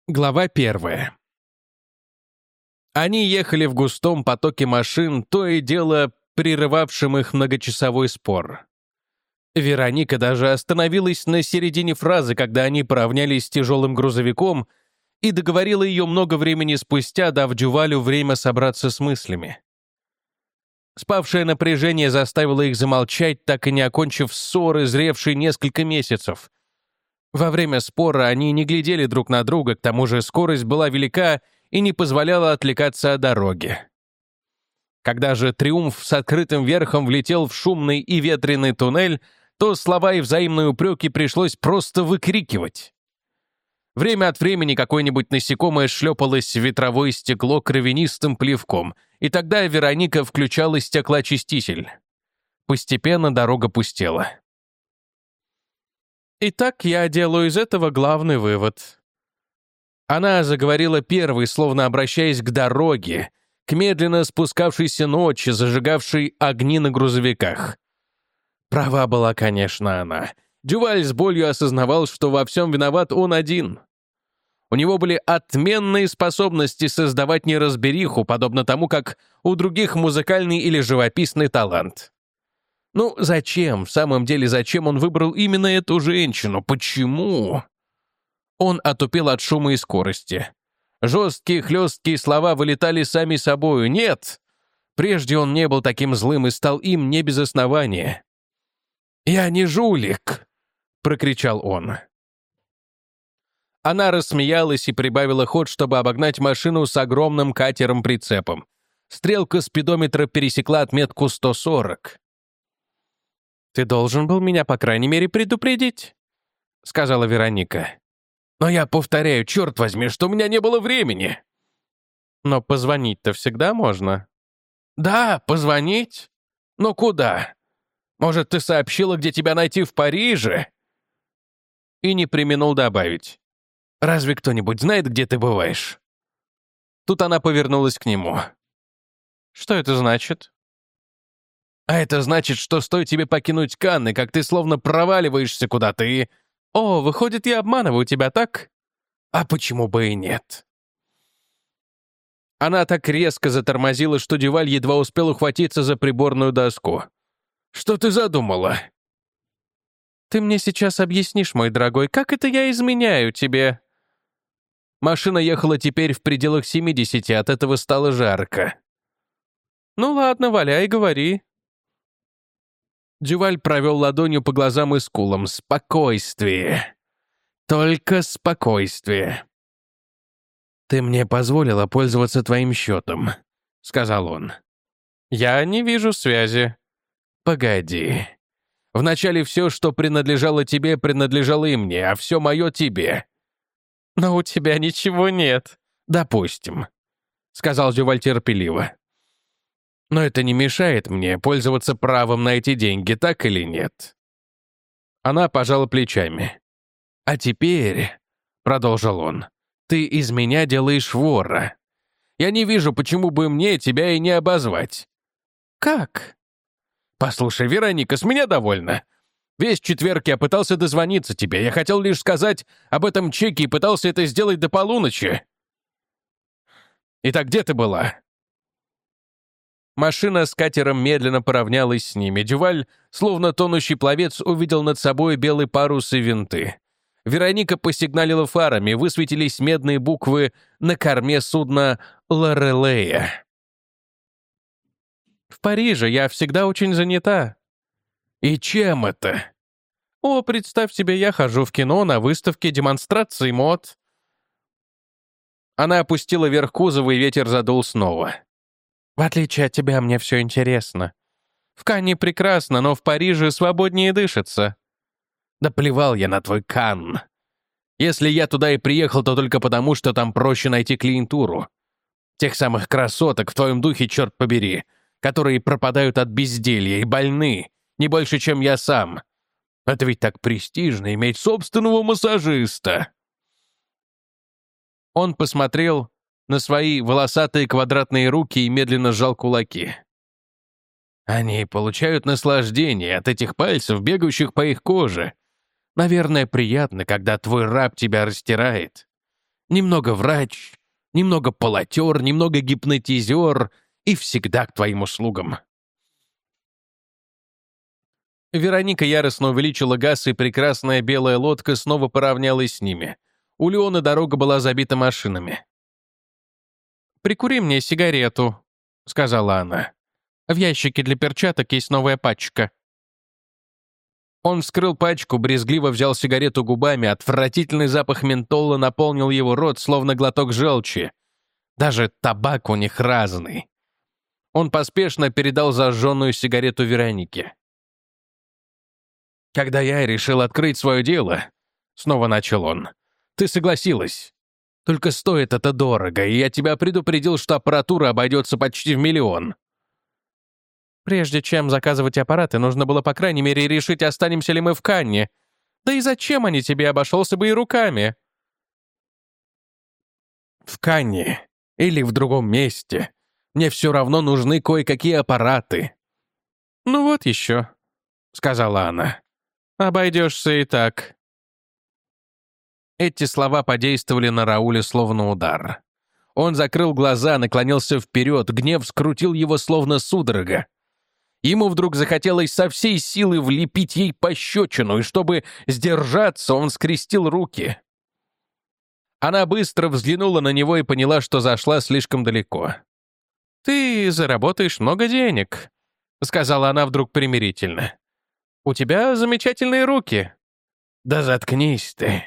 Глава 1. Они ехали в густом потоке машин, то и дело прерывавшим их многочасовой спор. Вероника даже остановилась на середине фразы, когда они поравнялись с тяжелым грузовиком, и договорила ее много времени спустя, дав Дювалю время собраться с мыслями. Спавшее напряжение заставило их замолчать, так и не окончив ссоры, зревшей несколько месяцев. Во время спора они не глядели друг на друга, к тому же скорость была велика и не позволяла отвлекаться от дороги. Когда же «Триумф» с открытым верхом влетел в шумный и ветреный туннель, то слова и взаимные упреки пришлось просто выкрикивать. Время от времени какое-нибудь насекомое шлепалось в ветровое стекло кровянистым плевком, и тогда Вероника включала стеклоочиститель. Постепенно дорога пустела. Итак, я делаю из этого главный вывод. Она заговорила первой, словно обращаясь к дороге, к медленно спускавшейся ночи, зажигавшей огни на грузовиках. Права была, конечно, она. Дюваль с болью осознавал, что во всем виноват он один. У него были отменные способности создавать неразбериху, подобно тому, как у других музыкальный или живописный талант. Ну, зачем? В самом деле, зачем он выбрал именно эту женщину? Почему? Он отупел от шума и скорости. Жесткие, хлесткие слова вылетали сами собою. Нет! Прежде он не был таким злым и стал им не без основания. «Я не жулик!» — прокричал он. Она рассмеялась и прибавила ход, чтобы обогнать машину с огромным катером-прицепом. Стрелка спидометра пересекла отметку 140. «Ты должен был меня, по крайней мере, предупредить», — сказала Вероника. «Но я повторяю, черт возьми, что у меня не было времени». «Но позвонить-то всегда можно». «Да, позвонить? Но куда? Может, ты сообщила, где тебя найти в Париже?» И не преминул добавить. «Разве кто-нибудь знает, где ты бываешь?» Тут она повернулась к нему. «Что это значит?» «А это значит, что стоит тебе покинуть Канны, как ты словно проваливаешься куда-то и...» «О, выходит, я обманываю тебя, так?» «А почему бы и нет?» Она так резко затормозила, что Дюваль едва успел ухватиться за приборную доску. «Что ты задумала?» «Ты мне сейчас объяснишь, мой дорогой, как это я изменяю тебе?» Машина ехала теперь в пределах 70, от этого стало жарко. «Ну ладно, валяй, говори». Дюваль провел ладонью по глазам и скулам. «Спокойствие. Только спокойствие». «Ты мне позволила пользоваться твоим счетом», — сказал он. «Я не вижу связи». «Погоди. Вначале все, что принадлежало тебе, принадлежало и мне, а все мое тебе». «Но у тебя ничего нет». «Допустим», — сказал Дюваль терпеливо. «Но это не мешает мне пользоваться правом на эти деньги, так или нет?» Она пожала плечами. «А теперь», — продолжил он, — «ты из меня делаешь вора. Я не вижу, почему бы мне тебя и не обозвать». «Как?» «Послушай, Вероника, с меня довольно. Весь четверг я пытался дозвониться тебе. Я хотел лишь сказать об этом чеке и пытался это сделать до полуночи. Итак, где ты была?» Машина с катером медленно поравнялась с ними. Дюваль, словно тонущий пловец, увидел над собой белый парус и винты. Вероника посигналила фарами, высветились медные буквы на корме судна «Лорелея». «В Париже я всегда очень занята». «И чем это?» «О, представь себе, я хожу в кино, на выставке, демонстрации мод». Она опустила вверх кузова, и ветер задул снова. «В отличие от тебя, мне все интересно. В Канне прекрасно, но в Париже свободнее дышится». «Да плевал я на твой Канн. Если я туда и приехал, то только потому, что там проще найти клиентуру. Тех самых красоток в твоем духе, черт побери, которые пропадают от безделья и больны, не больше, чем я сам. Это ведь так престижно иметь собственного массажиста». Он посмотрел на свои волосатые квадратные руки и медленно сжал кулаки. «Они получают наслаждение от этих пальцев, бегающих по их коже. Наверное, приятно, когда твой раб тебя растирает. Немного врач, немного полотер, немного гипнотизер и всегда к твоим услугам». Вероника яростно увеличила газ, и прекрасная белая лодка снова поравнялась с ними. У Леона дорога была забита машинами. «Прикури мне сигарету», — сказала она. «В ящике для перчаток есть новая пачка». Он вскрыл пачку, брезгливо взял сигарету губами, отвратительный запах ментола наполнил его рот, словно глоток желчи. Даже табак у них разный. Он поспешно передал зажженную сигарету Веронике. «Когда я решил открыть свое дело», — снова начал он, — «ты согласилась. Только стоит это дорого, и я тебя предупредил, что аппаратура обойдется почти в 1 миллион». «Прежде чем заказывать аппараты, нужно было, по крайней мере, решить, останемся ли мы в Канне. Да и зачем они тебе, обошелся бы и руками?» «В Канне или в другом месте. Мне все равно нужны кое-какие аппараты». «Ну вот еще», — сказала она. «Обойдешься и так». Эти слова подействовали на Рауля словно удар. Он закрыл глаза, наклонился вперед, гнев скрутил его словно судорога. Ему вдруг захотелось со всей силы влепить ей пощечину, и чтобы сдержаться, он скрестил руки. Она быстро взглянула на него и поняла, что зашла слишком далеко. «Ты заработаешь много денег», — сказала она вдруг примирительно. «У тебя замечательные руки». «Да заткнись ты».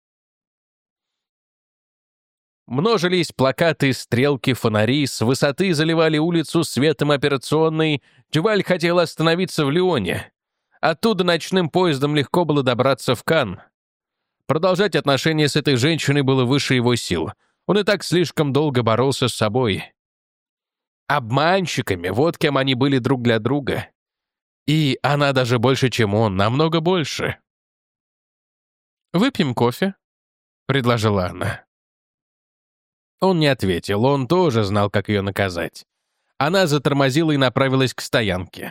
Множились плакаты, стрелки, фонари, с высоты заливали улицу светом операционной. Дюваль хотел остановиться в Лионе. Оттуда ночным поездом легко было добраться в Канн. Продолжать отношения с этой женщиной было выше его сил. Он и так слишком долго боролся с собой. Обманщиками, вот кем они были друг для друга. И она даже больше, чем он, намного больше. «Выпьем кофе», — предложила она. Он не ответил, он тоже знал, как ее наказать. Она затормозила и направилась к стоянке.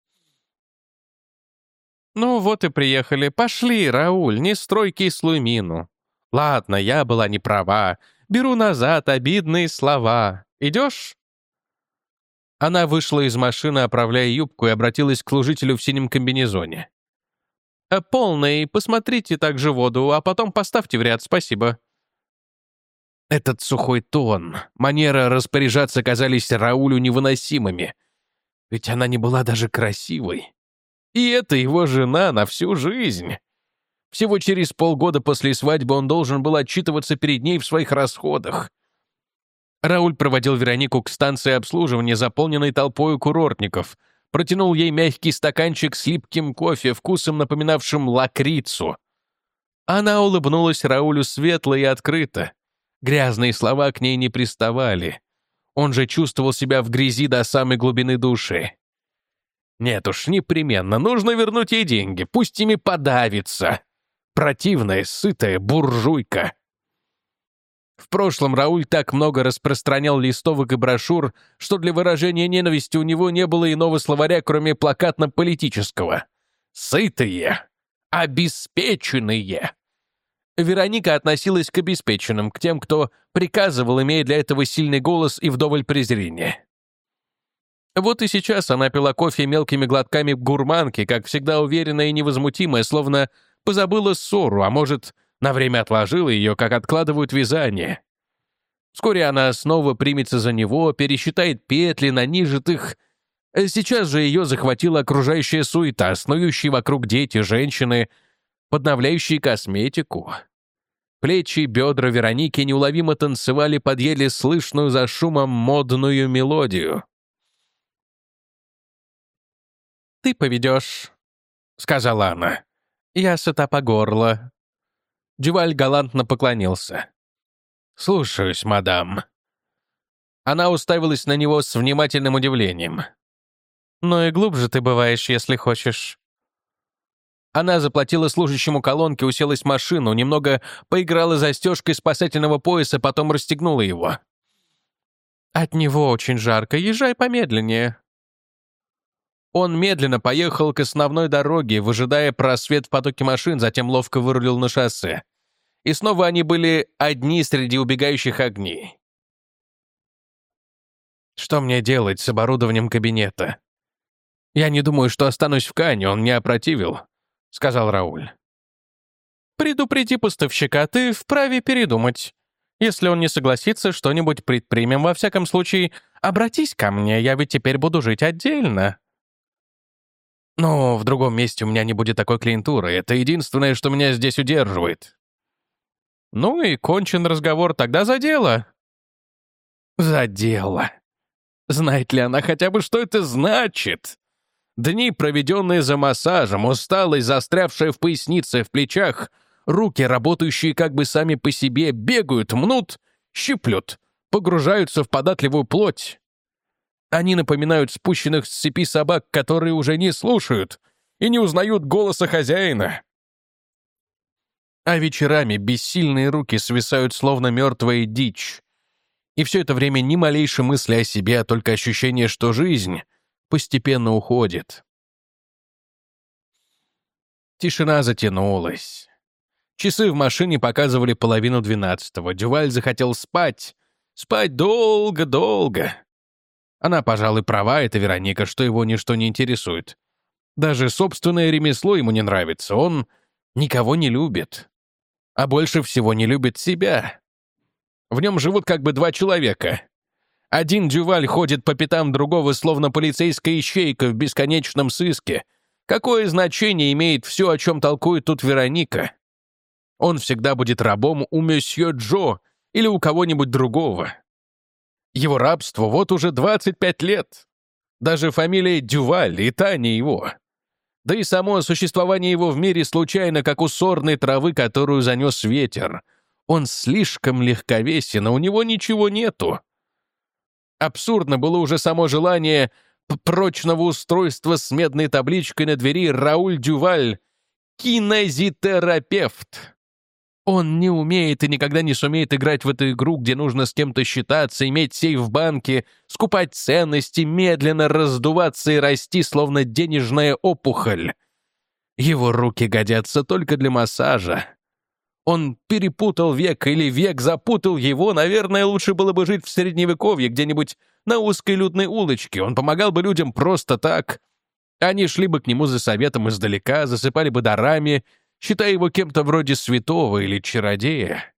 «Ну вот и приехали. Пошли, Рауль, не строй кислую мину. Ладно, я была не права. Беру назад обидные слова. Идешь?» Она вышла из машины, оправляя юбку, и обратилась к служителю в синем комбинезоне. «Полный, посмотрите также воду, а потом поставьте в ряд, спасибо». Этот сухой тон, манера распоряжаться казались Раулю невыносимыми. Ведь она не была даже красивой. И это его жена на всю жизнь. Всего через полгода после свадьбы он должен был отчитываться перед ней в своих расходах. Рауль проводил Веронику к станции обслуживания, заполненной толпой курортников, протянул ей мягкий стаканчик с липким кофе, вкусом напоминавшим лакрицу. Она улыбнулась Раулю светло и открыто. Грязные слова к ней не приставали. Он же чувствовал себя в грязи до самой глубины души. Нет уж, непременно, нужно вернуть ей деньги, пусть ими подавится. Противная, сытая буржуйка. В прошлом Рауль так много распространял листовок и брошюр, что для выражения ненависти у него не было иного словаря, кроме плакатно-политического. Сытые, обеспеченные. Вероника относилась к обеспеченным, к тем, кто приказывал, имея для этого сильный голос и вдоволь презрения. Вот и сейчас она пила кофе мелкими глотками гурманки, как всегда уверенная и невозмутимая, словно позабыла ссору, а может, на время отложила ее, как откладывают вязание. Вскоре она снова примется за него, пересчитает петли, нанижит их. Сейчас же ее захватила окружающая суета, снующие вокруг дети, женщины, подновляющие косметику. Плечи и бедра Вероники неуловимо танцевали под еле слышную за шумом модную мелодию. «Ты поведешь», — сказала она. «Я сыта по горло». Дюваль галантно поклонился. «Слушаюсь, мадам». Она уставилась на него с внимательным удивлением. «Ну и глубже ты бываешь, если хочешь». Она заплатила служащему колонки, уселась в машину, немного поиграла застежкой спасательного пояса, потом расстегнула его. «От него очень жарко, езжай помедленнее». Он медленно поехал к основной дороге, выжидая просвет в потоке машин, затем ловко вырулил на шоссе. И снова они были одни среди убегающих огней. Что мне делать с оборудованием кабинета? Я не думаю, что останусь в Кане, он мне опротивил, сказал Рауль. Предупреди поставщика, ты вправе передумать. Если он не согласится, что-нибудь предпримем. Во всяком случае, обратись ко мне, я ведь теперь буду жить отдельно. Но в другом месте у меня не будет такой клиентуры. Это единственное, что меня здесь удерживает. Ну и кончен разговор, тогда за дело. За дело. Знает ли она хотя бы, что это значит? Дни, проведенные за массажем, усталость, застрявшая в пояснице, в плечах, руки, работающие как бы сами по себе, бегают, мнут, щиплют, погружаются в податливую плоть. Они напоминают спущенных с цепи собак, которые уже не слушают и не узнают голоса хозяина. А вечерами бессильные руки свисают, словно мертвая дичь. И все это время ни малейшей мысли о себе, а только ощущение, что жизнь постепенно уходит. Тишина затянулась. Часы в машине показывали 11:30. Дюваль захотел спать. Спать долго-долго. Она, пожалуй, права, это Вероника, что его ничто не интересует. Даже собственное ремесло ему не нравится. Он никого не любит. А больше всего не любит себя. В нем живут как бы два человека. Один Дюваль ходит по пятам другого, словно полицейская ищейка в бесконечном сыске. Какое значение имеет все, о чем толкует тут Вероника? Он всегда будет рабом у месье Джо или у кого-нибудь другого. Его рабство вот уже 25 лет. Даже фамилия Дюваль и та не его. Да и само существование его в мире случайно, как у сорной травы, которую занес ветер. Он слишком легковесен, а у него ничего нету. Абсурдно было уже само желание прочного устройства с медной табличкой на двери «Рауль Дюваль, кинезитерапевт». Он не умеет и никогда не сумеет играть в эту игру, где нужно с кем-то считаться, иметь сейф в банке, скупать ценности, медленно раздуваться и расти, словно денежная опухоль. Его руки годятся только для массажа. Он перепутал век или век запутал его. Наверное, лучше было бы жить в Средневековье, где-нибудь на узкой людной улочке. Он помогал бы людям просто так. Они шли бы к нему за советом издалека, засыпали бы дарами, считая его кем-то вроде святого или чародея.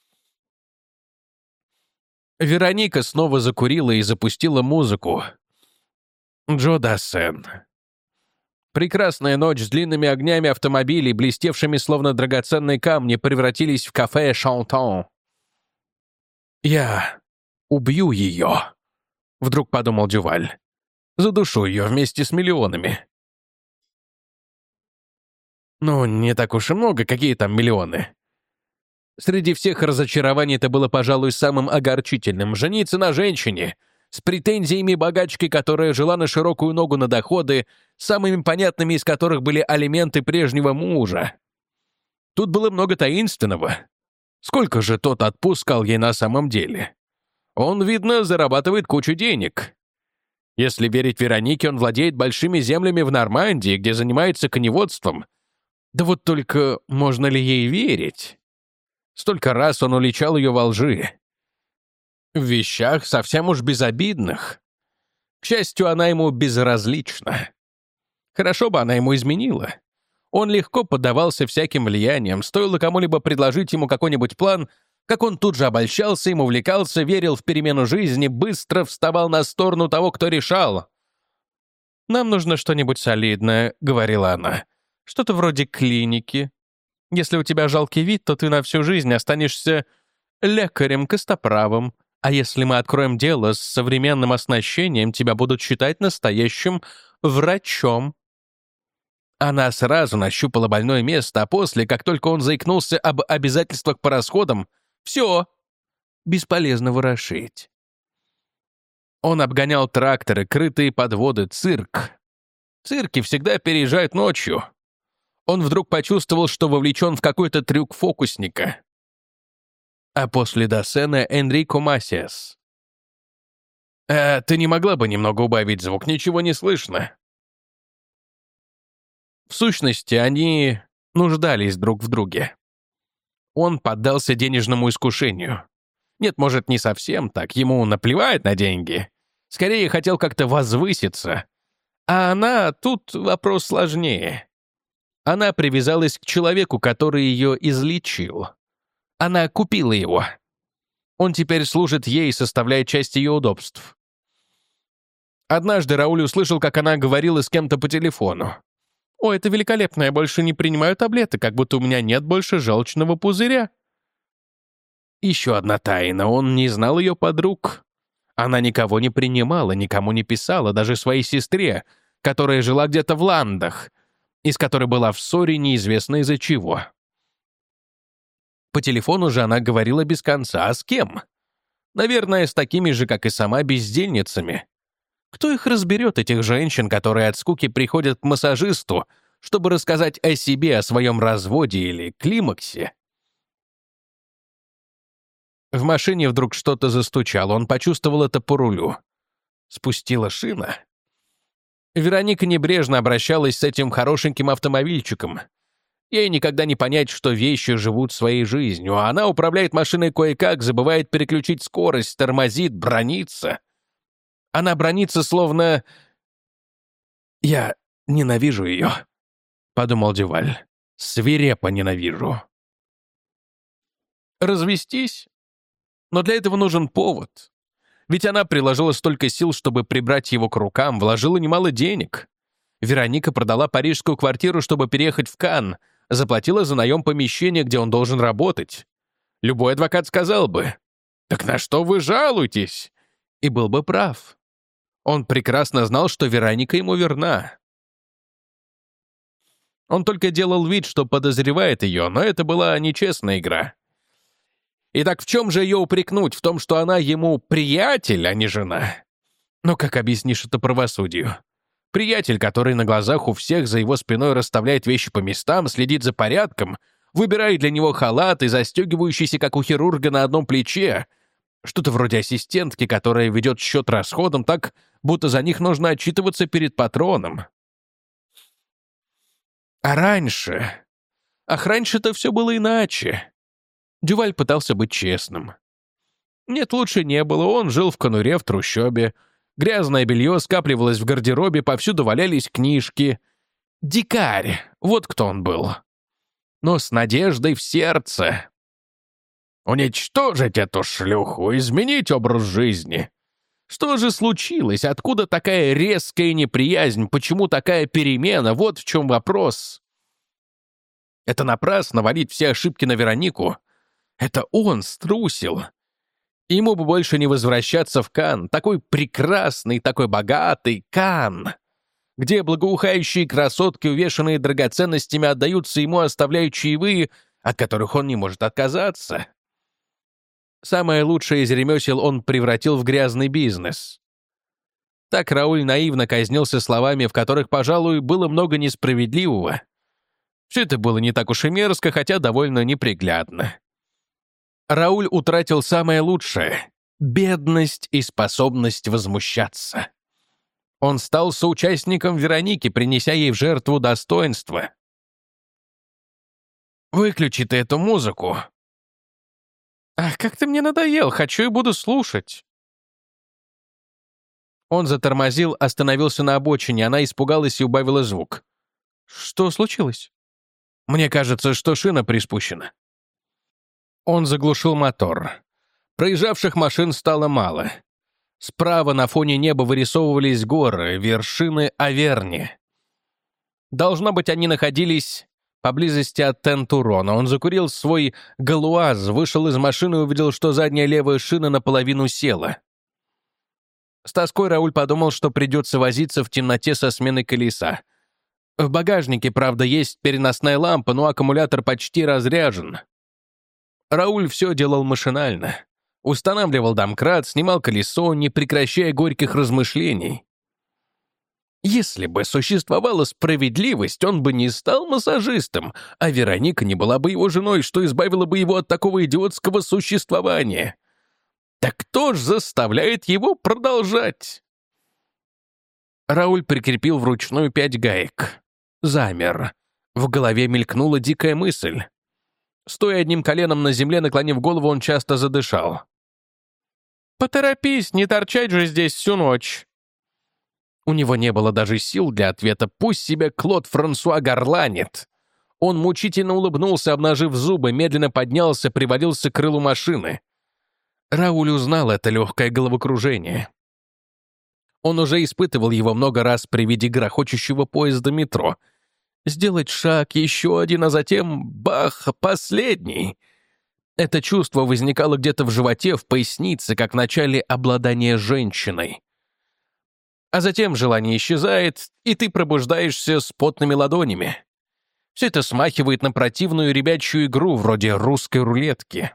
Вероника снова закурила и запустила музыку. Джо Дассен. Прекрасная ночь с длинными огнями автомобилей, блестевшими словно драгоценные камни, превратились в кафе «Шантон». «Я убью ее», — вдруг подумал Дюваль. «Задушу ее вместе с миллионами». Ну, не так уж и много, какие там миллионы. Среди всех разочарований это было, пожалуй, самым огорчительным. Жениться на женщине, с претензиями богачки, которая жила на широкую ногу на доходы, самыми понятными из которых были алименты прежнего мужа. Тут было много таинственного. Сколько же тот отпускал ей на самом деле? Он, видно, зарабатывает кучу денег. Если верить Веронике, он владеет большими землями в Нормандии, где занимается коневодством. Да вот только можно ли ей верить? Столько раз он уличал ее во лжи. В вещах совсем уж безобидных. К счастью, она ему безразлична. Хорошо бы она ему изменила. Он легко поддавался всяким влияниям. Стоило кому-либо предложить ему какой-нибудь план, как он тут же обольщался, им увлекался, верил в перемену жизни, быстро вставал на сторону того, кто решал. «Нам нужно что-нибудь солидное», — говорила она. «Что-то вроде клиники. Если у тебя жалкий вид, то ты на всю жизнь останешься лекарем-костоправом. А если мы откроем дело с современным оснащением, тебя будут считать настоящим врачом». Она сразу нащупала больное место, а после, как только он заикнулся об обязательствах по расходам, все, бесполезно ворошить. Он обгонял тракторы, крытые подводы, цирк. Цирки всегда переезжают ночью. Он вдруг почувствовал, что вовлечен в какой-то трюк фокусника. А после Дассена Энрико Масиас. «Ты не могла бы немного убавить звук? Ничего не слышно». В сущности, они нуждались друг в друге. он поддался денежному искушению. Нет, может, не совсем так, ему наплевать на деньги. Скорее, хотел как-то возвыситься. А она, тут вопрос сложнее. Она привязалась к человеку, который ее излечил. Она купила его. Он теперь служит ей, составляя часть ее удобств. Однажды Рауль услышал, как она говорила с кем-то по телефону. «О, это великолепно, я больше не принимаю таблеток, как будто у меня нет больше желчного пузыря». Еще одна тайна, он не знал ее подруг. Она никого не принимала, никому не писала, даже своей сестре, которая жила где-то в Ландах, и с которой была в ссоре неизвестно из-за чего. По телефону же она говорила без конца, а с кем? Наверное, с такими же, как и сама, бездельницами. Кто их разберет, этих женщин, которые от скуки приходят к массажисту, чтобы рассказать о себе, о своем разводе или климаксе? В машине вдруг что-то застучало, он почувствовал это по рулю. Спустила шина. Вероника небрежно обращалась с этим хорошеньким автомобильчиком. Ей никогда не понять, что вещи живут своей жизнью, а она управляет машиной кое-как, забывает переключить скорость, тормозит, бранится. Она бранится, словно... «Я ненавижу ее», — подумал Дюваль. «Свирепо ненавижу». Развестись? Но для этого нужен повод. Ведь она приложила столько сил, чтобы прибрать его к рукам, вложила немало денег. Вероника продала парижскую квартиру, чтобы переехать в Канн, заплатила за наем помещения, где он должен работать. Любой адвокат сказал бы: «Так на что вы жалуетесь?» И был бы прав. Он прекрасно знал, что Вероника ему верна. Он только делал вид, что подозревает ее, но это была нечестная игра. Итак, в чем же ее упрекнуть? В том, что она ему приятель, а не жена? Но как объяснишь это правосудию? Приятель, который на глазах у всех за его спиной расставляет вещи по местам, следит за порядком, выбирает для него халат и застегивающийся, как у хирурга, на одном плече. Что-то вроде ассистентки, которая ведет счет расходам так, будто за них нужно отчитываться перед патроном. А раньше... Ах, раньше-то все было иначе. Дюваль пытался быть честным. Нет, лучше не было, он жил в конуре в трущобе. Грязное белье скапливалось в гардеробе, повсюду валялись книжки. Дикарь, вот кто он был. Но с надеждой в сердце. Уничтожить эту шлюху, изменить образ жизни. Что же случилось? Откуда такая резкая неприязнь? Почему такая перемена? Вот в чем вопрос. Это напрасно валить все ошибки на Веронику. Это он струсил. Ему бы больше не возвращаться в Канн, такой прекрасный, такой богатый Канн, где благоухающие красотки, увешанные драгоценностями, отдаются ему, оставляя чаевые, от которых он не может отказаться. Самое лучшее из ремесел он превратил в грязный бизнес. Так Рауль наивно казнился словами, в которых, пожалуй, было много несправедливого. Все это было не так уж и мерзко, хотя довольно неприглядно. Рауль утратил самое лучшее — бедность и способность возмущаться. Он стал соучастником Вероники, принеся ей в жертву достоинство. «Выключи ты эту музыку». «Ах, как ты мне надоел, хочу и буду слушать». Он затормозил, остановился на обочине, она испугалась и убавила звук. «Что случилось?» «Мне кажется, что шина приспущена». Он заглушил мотор. Проезжавших машин стало мало. Справа на фоне неба вырисовывались горы, вершины Аверни. Должно быть, они находились поблизости от Тентурона. Он закурил свой галуаз, вышел из машины и увидел, что задняя левая шина наполовину села. С тоской Рауль подумал, что придется возиться в темноте со сменой колеса. В багажнике, правда, есть переносная лампа, но аккумулятор почти разряжен. Рауль все делал машинально. Устанавливал домкрат, снимал колесо, не прекращая горьких размышлений. Если бы существовала справедливость, он бы не стал массажистом, а Вероника не была бы его женой, что избавило бы его от такого идиотского существования. Так кто ж заставляет его продолжать? Рауль прикрепил вручную 5 гаек. Замер. В голове мелькнула дикая мысль. Стоя одним коленом на земле, наклонив голову, он часто задышал. «Поторопись, не торчать же здесь всю ночь!» У него не было даже сил для ответа. Пусть себе Клод Франсуа горланит. Он мучительно улыбнулся, обнажив зубы, медленно поднялся, привалился к крылу машины. Рауль узнал это легкое головокружение. Он уже испытывал его много раз при виде грохочущего поезда метро. Сделать шаг, еще один, а затем — бах, последний. Это чувство возникало где-то в животе, в пояснице, как в начале обладания женщиной. А затем желание исчезает, и ты пробуждаешься с потными ладонями. Все это смахивает на противную ребячью игру, вроде русской рулетки.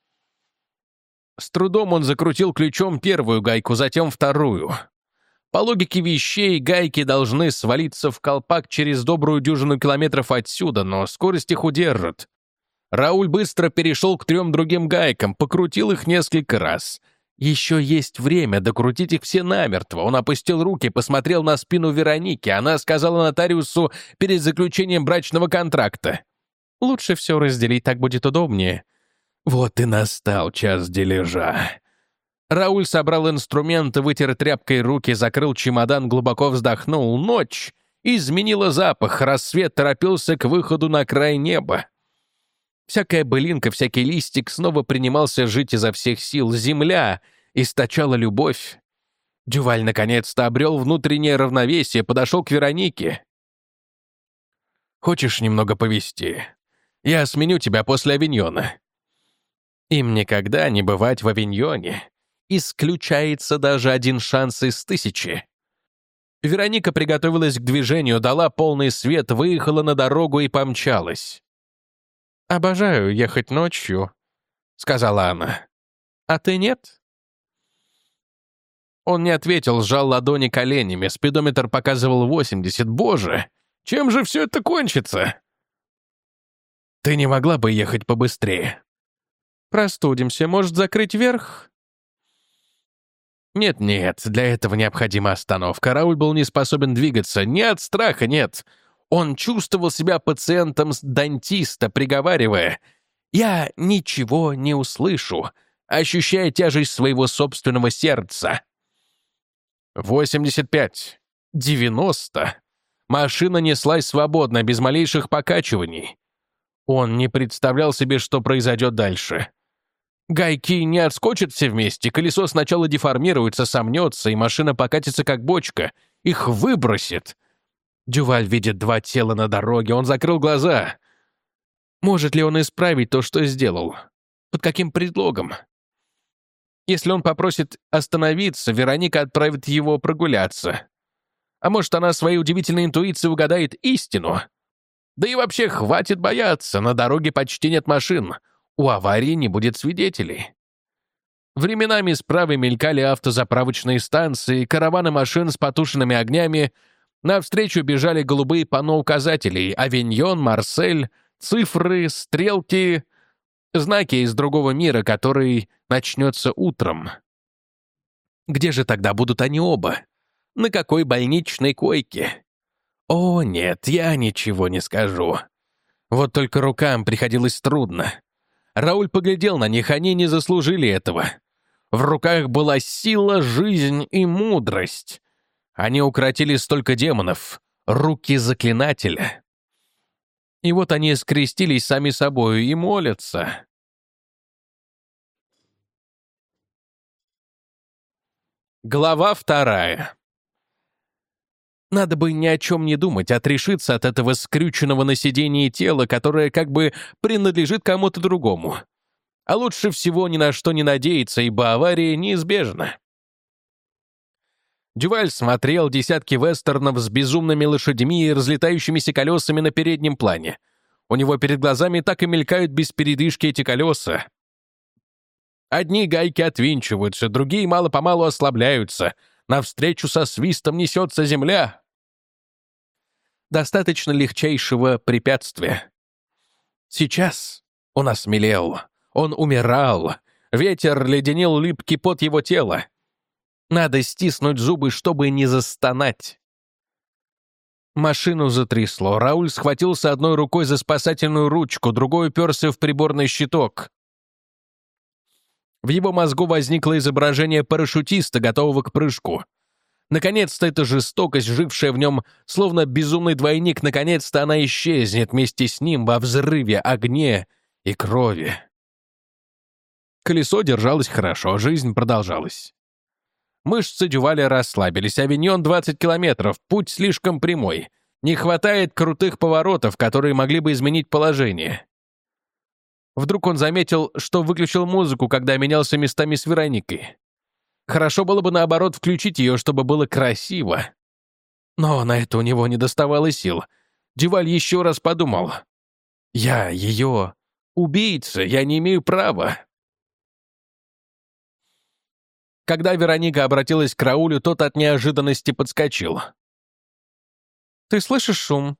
С трудом он закрутил ключом первую гайку, затем вторую. По логике вещей, гайки должны свалиться в колпак через добрую дюжину километров отсюда, но скорость их удержит. Рауль быстро перешел к 3 другим гайкам, покрутил их несколько раз. Еще есть время докрутить их все намертво. Он опустил руки, посмотрел на спину Вероники. Она сказала нотариусу перед заключением брачного контракта: «Лучше все разделить, так будет удобнее». Вот и настал час дележа. Рауль собрал инструменты, вытер тряпкой руки, закрыл чемодан, глубоко вздохнул. Ночь изменила запах, рассвет торопился к выходу на край неба. Всякая былинка, всякий листик снова принимался жить изо всех сил. Земля источала любовь. Дюваль наконец-то обрел внутреннее равновесие, подошел к Веронике. «Хочешь немного повезти? Я сменю тебя после Авиньона». Им никогда не бывать в Авиньоне. Исключается даже 1 шанс из 1000. Вероника приготовилась к движению, дала полный свет, выехала на дорогу и помчалась. «Обожаю ехать ночью», — сказала она. «А ты нет?» Он не ответил, сжал ладони коленями. Спидометр показывал 80. Боже, чем же все это кончится? «Ты не могла бы ехать побыстрее?» «Простудимся. Может, закрыть верх?» Нет, для этого необходима остановка. Рауль был не способен двигаться. Не от страха, нет. Он чувствовал себя пациентом дантиста, приговаривая: «Я ничего не услышу», ощущая тяжесть своего собственного сердца. 85, 90. Машина неслась свободно, без малейших покачиваний. Он не представлял себе, что произойдет дальше. Гайки не отскочат все вместе, колесо сначала деформируется, сомнется, и машина покатится как бочка. Их выбросит. Дюваль видит 2 тела на дороге, он закрыл глаза. Может ли он исправить то, что сделал? Под каким предлогом? Если он попросит остановиться, Вероника отправит его прогуляться. А может, она своей удивительной интуицией угадает истину? Да и вообще, хватит бояться, на дороге почти нет машин. У аварии не будет свидетелей. Временами справа мелькали автозаправочные станции, караваны машин с потушенными огнями. Навстречу бежали голубые панно указателей: Авиньон, Марсель, цифры, стрелки, знаки из другого мира, который начнется утром. Где же тогда будут они оба? На какой больничной койке? О, нет, я ничего не скажу. Вот только рукам приходилось трудно. Рауль поглядел на них, они не заслужили этого. В руках была сила, жизнь и мудрость. Они укротили столько демонов. Руки заклинателя. И вот они скрестились сами собою и молятся. Глава 2. Надо бы ни о чем не думать, отрешиться от этого скрюченного на сидении тела, которое как бы принадлежит кому-то другому. А лучше всего ни на что не надеяться, ибо авария неизбежна. Дюваль смотрел десятки вестернов с безумными лошадьми и разлетающимися колесами на переднем плане. У него перед глазами так и мелькают без передышки эти колеса. Одни гайки отвинчиваются, другие мало-помалу ослабляются. Навстречу со свистом несется земля. Достаточно легчайшего препятствия. Сейчас он осмелел, он умирал. Ветер леденил липкий пот его тела. Надо стиснуть зубы, чтобы не застонать. Машину затрясло. Рауль схватился одной рукой за спасательную ручку, другой уперся в приборный щиток. В его мозгу возникло изображение парашютиста, готового к прыжку. Наконец-то эта жестокость, жившая в нем словно безумный двойник, наконец-то она исчезнет вместе с ним во взрыве, огне и крови. Колесо держалось хорошо, жизнь продолжалась. Мышцы Дюваля расслабились. Авиньон 20 километров, путь слишком прямой. Не хватает крутых поворотов, которые могли бы изменить положение. Вдруг он заметил, что выключил музыку, когда менялся местами с Вероникой. Хорошо было бы, наоборот, включить ее, чтобы было красиво. Но на это у него не доставало сил. Дюваль еще раз подумал. «Я ее убийца, я не имею права». Когда Вероника обратилась к Раулю, тот от неожиданности подскочил. «Ты слышишь шум?»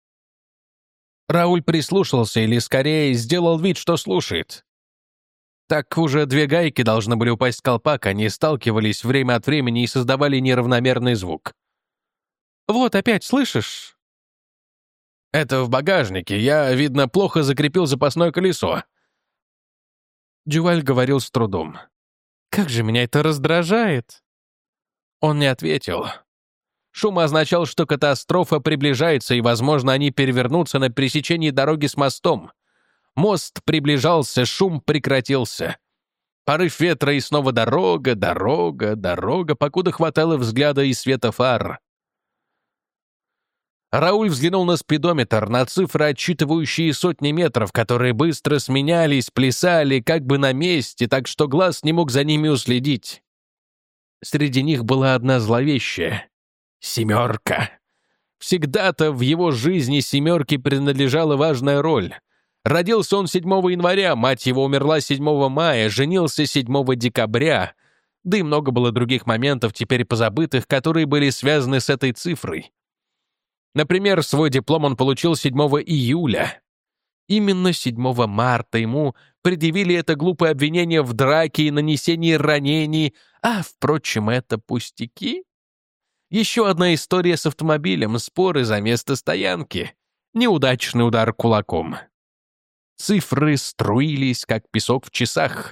Рауль прислушался, или, скорее, сделал вид, что слушает. Так уже две гайки должны были упасть в колпак, они сталкивались время от времени и создавали неравномерный звук. «Вот опять, слышишь?» «Это в багажнике. Я, видно, плохо закрепил запасное колесо». Дюваль говорил с трудом. «Как же меня это раздражает!» Он не ответил. Шум означал, что катастрофа приближается, и, возможно, они перевернутся на пересечении дороги с мостом. Мост приближался, шум прекратился. Порыв ветра, и снова дорога, дорога, дорога, покуда хватало взгляда и света фар. Рауль взглянул на спидометр, на цифры, отсчитывающие сотни метров, которые быстро сменялись, плясали, как бы на месте, так что глаз не мог за ними уследить. Среди них была одна зловещая — семерка. Всегда-то в его жизни семерке принадлежала важная роль. Родился он 7 января, мать его умерла 7 мая, женился 7 декабря. Да и много было других моментов, теперь позабытых, которые были связаны с этой цифрой. Например, свой диплом он получил 7 июля. Именно 7 марта ему предъявили это глупое обвинение в драке и нанесении ранений, а, впрочем, это пустяки. Еще одна история с автомобилем, споры за место стоянки, неудачный удар кулаком. Цифры струились, как песок в часах.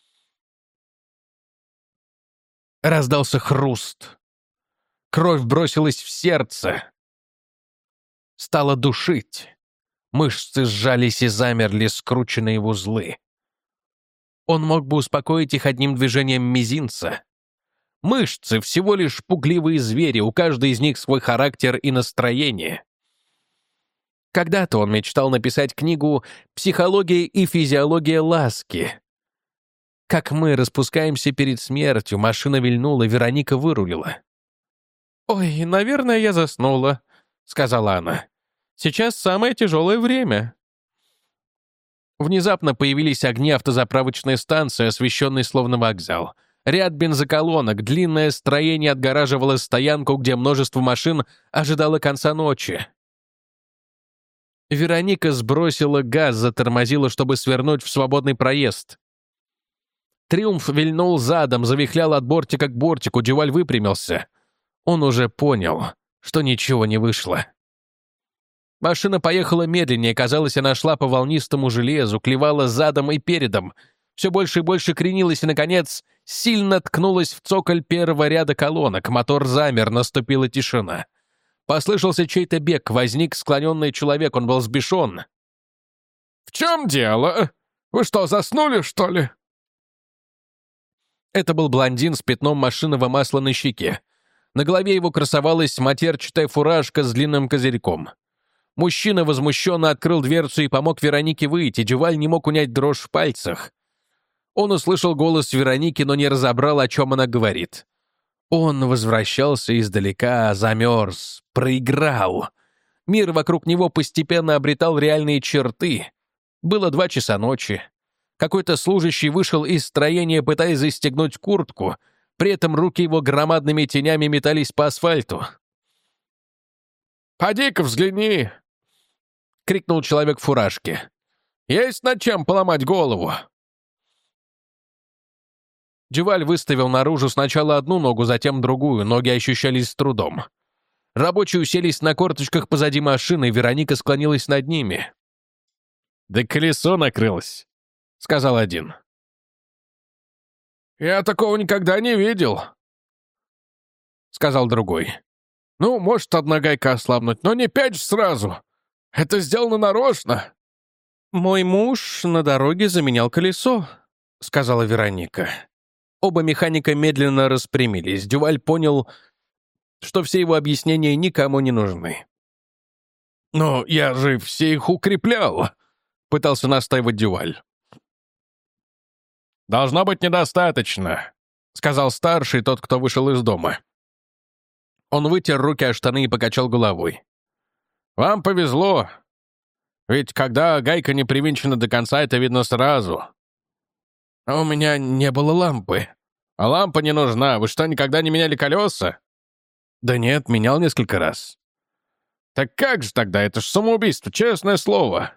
Раздался хруст. Кровь бросилась в сердце. Стало душить. Мышцы сжались и замерли, скрученные в узлы. Он мог бы успокоить их одним движением мизинца. Мышцы — всего лишь пугливые звери, у каждой из них свой характер и настроение. Когда-то он мечтал написать книгу «Психология и физиология ласки». Как мы распускаемся перед смертью, машина вильнула, Вероника вырулила. «Ой, наверное, я заснула», — сказала она. «Сейчас самое тяжелое время». Внезапно появились огни автозаправочной станции, освещенной словно вокзал. Ряд бензоколонок, длинное строение отгораживало стоянку, где множество машин ожидало конца ночи. Вероника сбросила газ, затормозила, чтобы свернуть в свободный проезд. Триумф вильнул задом, завихлял от бортика к бортику, Дюваль выпрямился. Он уже понял, что ничего не вышло. Машина поехала медленнее, казалось, она шла по волнистому железу, клевала задом и передом, все больше и больше кренилась и, наконец, сильно ткнулась в цоколь первого ряда колонок. Мотор замер, наступила тишина. Послышался чей-то бег, возник склоненный человек, он был взбешен. «В чем дело? Вы что, заснули, что ли?» Это был блондин с пятном машинного масла на щеке. На голове его красовалась матерчатая фуражка с длинным козырьком. Мужчина возмущенно открыл дверцу и помог Веронике выйти. Дюваль не мог унять дрожь в пальцах. Он услышал голос Вероники, но не разобрал, о чем она говорит. Он возвращался издалека, замерз, проиграл. Мир вокруг него постепенно обретал реальные черты. Было 2 часа ночи. Какой-то служащий вышел из строения, пытаясь застегнуть куртку. При этом руки его громадными тенями метались по асфальту. «Поди-ка взгляни!» — крикнул человек в фуражке. «Есть над чем поломать голову!» Дюваль выставил наружу сначала одну ногу, затем другую. Ноги ощущались с трудом. Рабочие уселись на корточках позади машины, и Вероника склонилась над ними. «Да колесо накрылось», — сказал один. «Я такого никогда не видел», — сказал другой. «Ну, может, одна гайка ослабнуть, но не 5 же сразу. Это сделано нарочно». «Мой муж на дороге заменял колесо», — сказала Вероника. Оба механика медленно распрямились. Дюваль понял, что все его объяснения никому не нужны. «Но я же все их укреплял», — пытался настаивать Дюваль. «Должно быть недостаточно», — сказал старший, тот, кто вышел из дома. Он вытер руки о штаны и покачал головой. «Вам повезло. Ведь когда гайка не привинчена до конца, это видно сразу. А у меня не было лампы. А лампа не нужна. Вы что, никогда не меняли колеса?» «Да нет, менял несколько раз». «Так как же тогда? Это ж самоубийство, честное слово».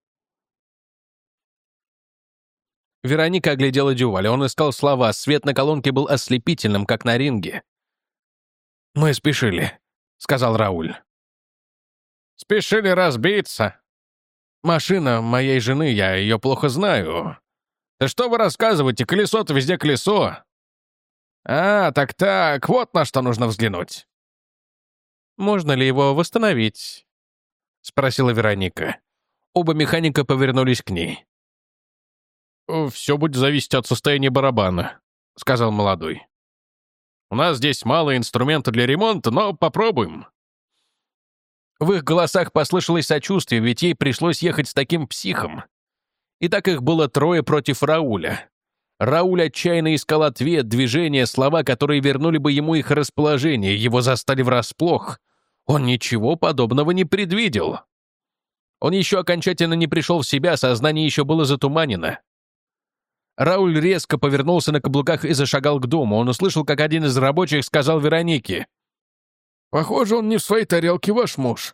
Вероника оглядела Дюваля. Он искал слова. Свет на колонке был ослепительным, как на ринге. «Мы спешили», — сказал Рауль. «Спешили разбиться. Машина моей жены, я ее плохо знаю. Да что вы рассказываете? Колесо-то везде колесо». «А, так, вот на что нужно взглянуть». «Можно ли его восстановить?» — спросила Вероника. Оба механика повернулись к ней. «Все будет зависеть от состояния барабана», — сказал молодой. «У нас здесь мало инструмента для ремонта, но попробуем». В их голосах послышалось сочувствие, ведь ей пришлось ехать с таким психом. И так их было 3 против Рауля. Рауль отчаянно искал ответ, движения, слова, которые вернули бы ему их расположение. Его застали врасплох. Он ничего подобного не предвидел. Он еще окончательно не пришел в себя, сознание еще было затуманено. Рауль резко повернулся на каблуках и зашагал к дому. Он услышал, как один из рабочих сказал Веронике: «Похоже, он не в своей тарелке, ваш муж».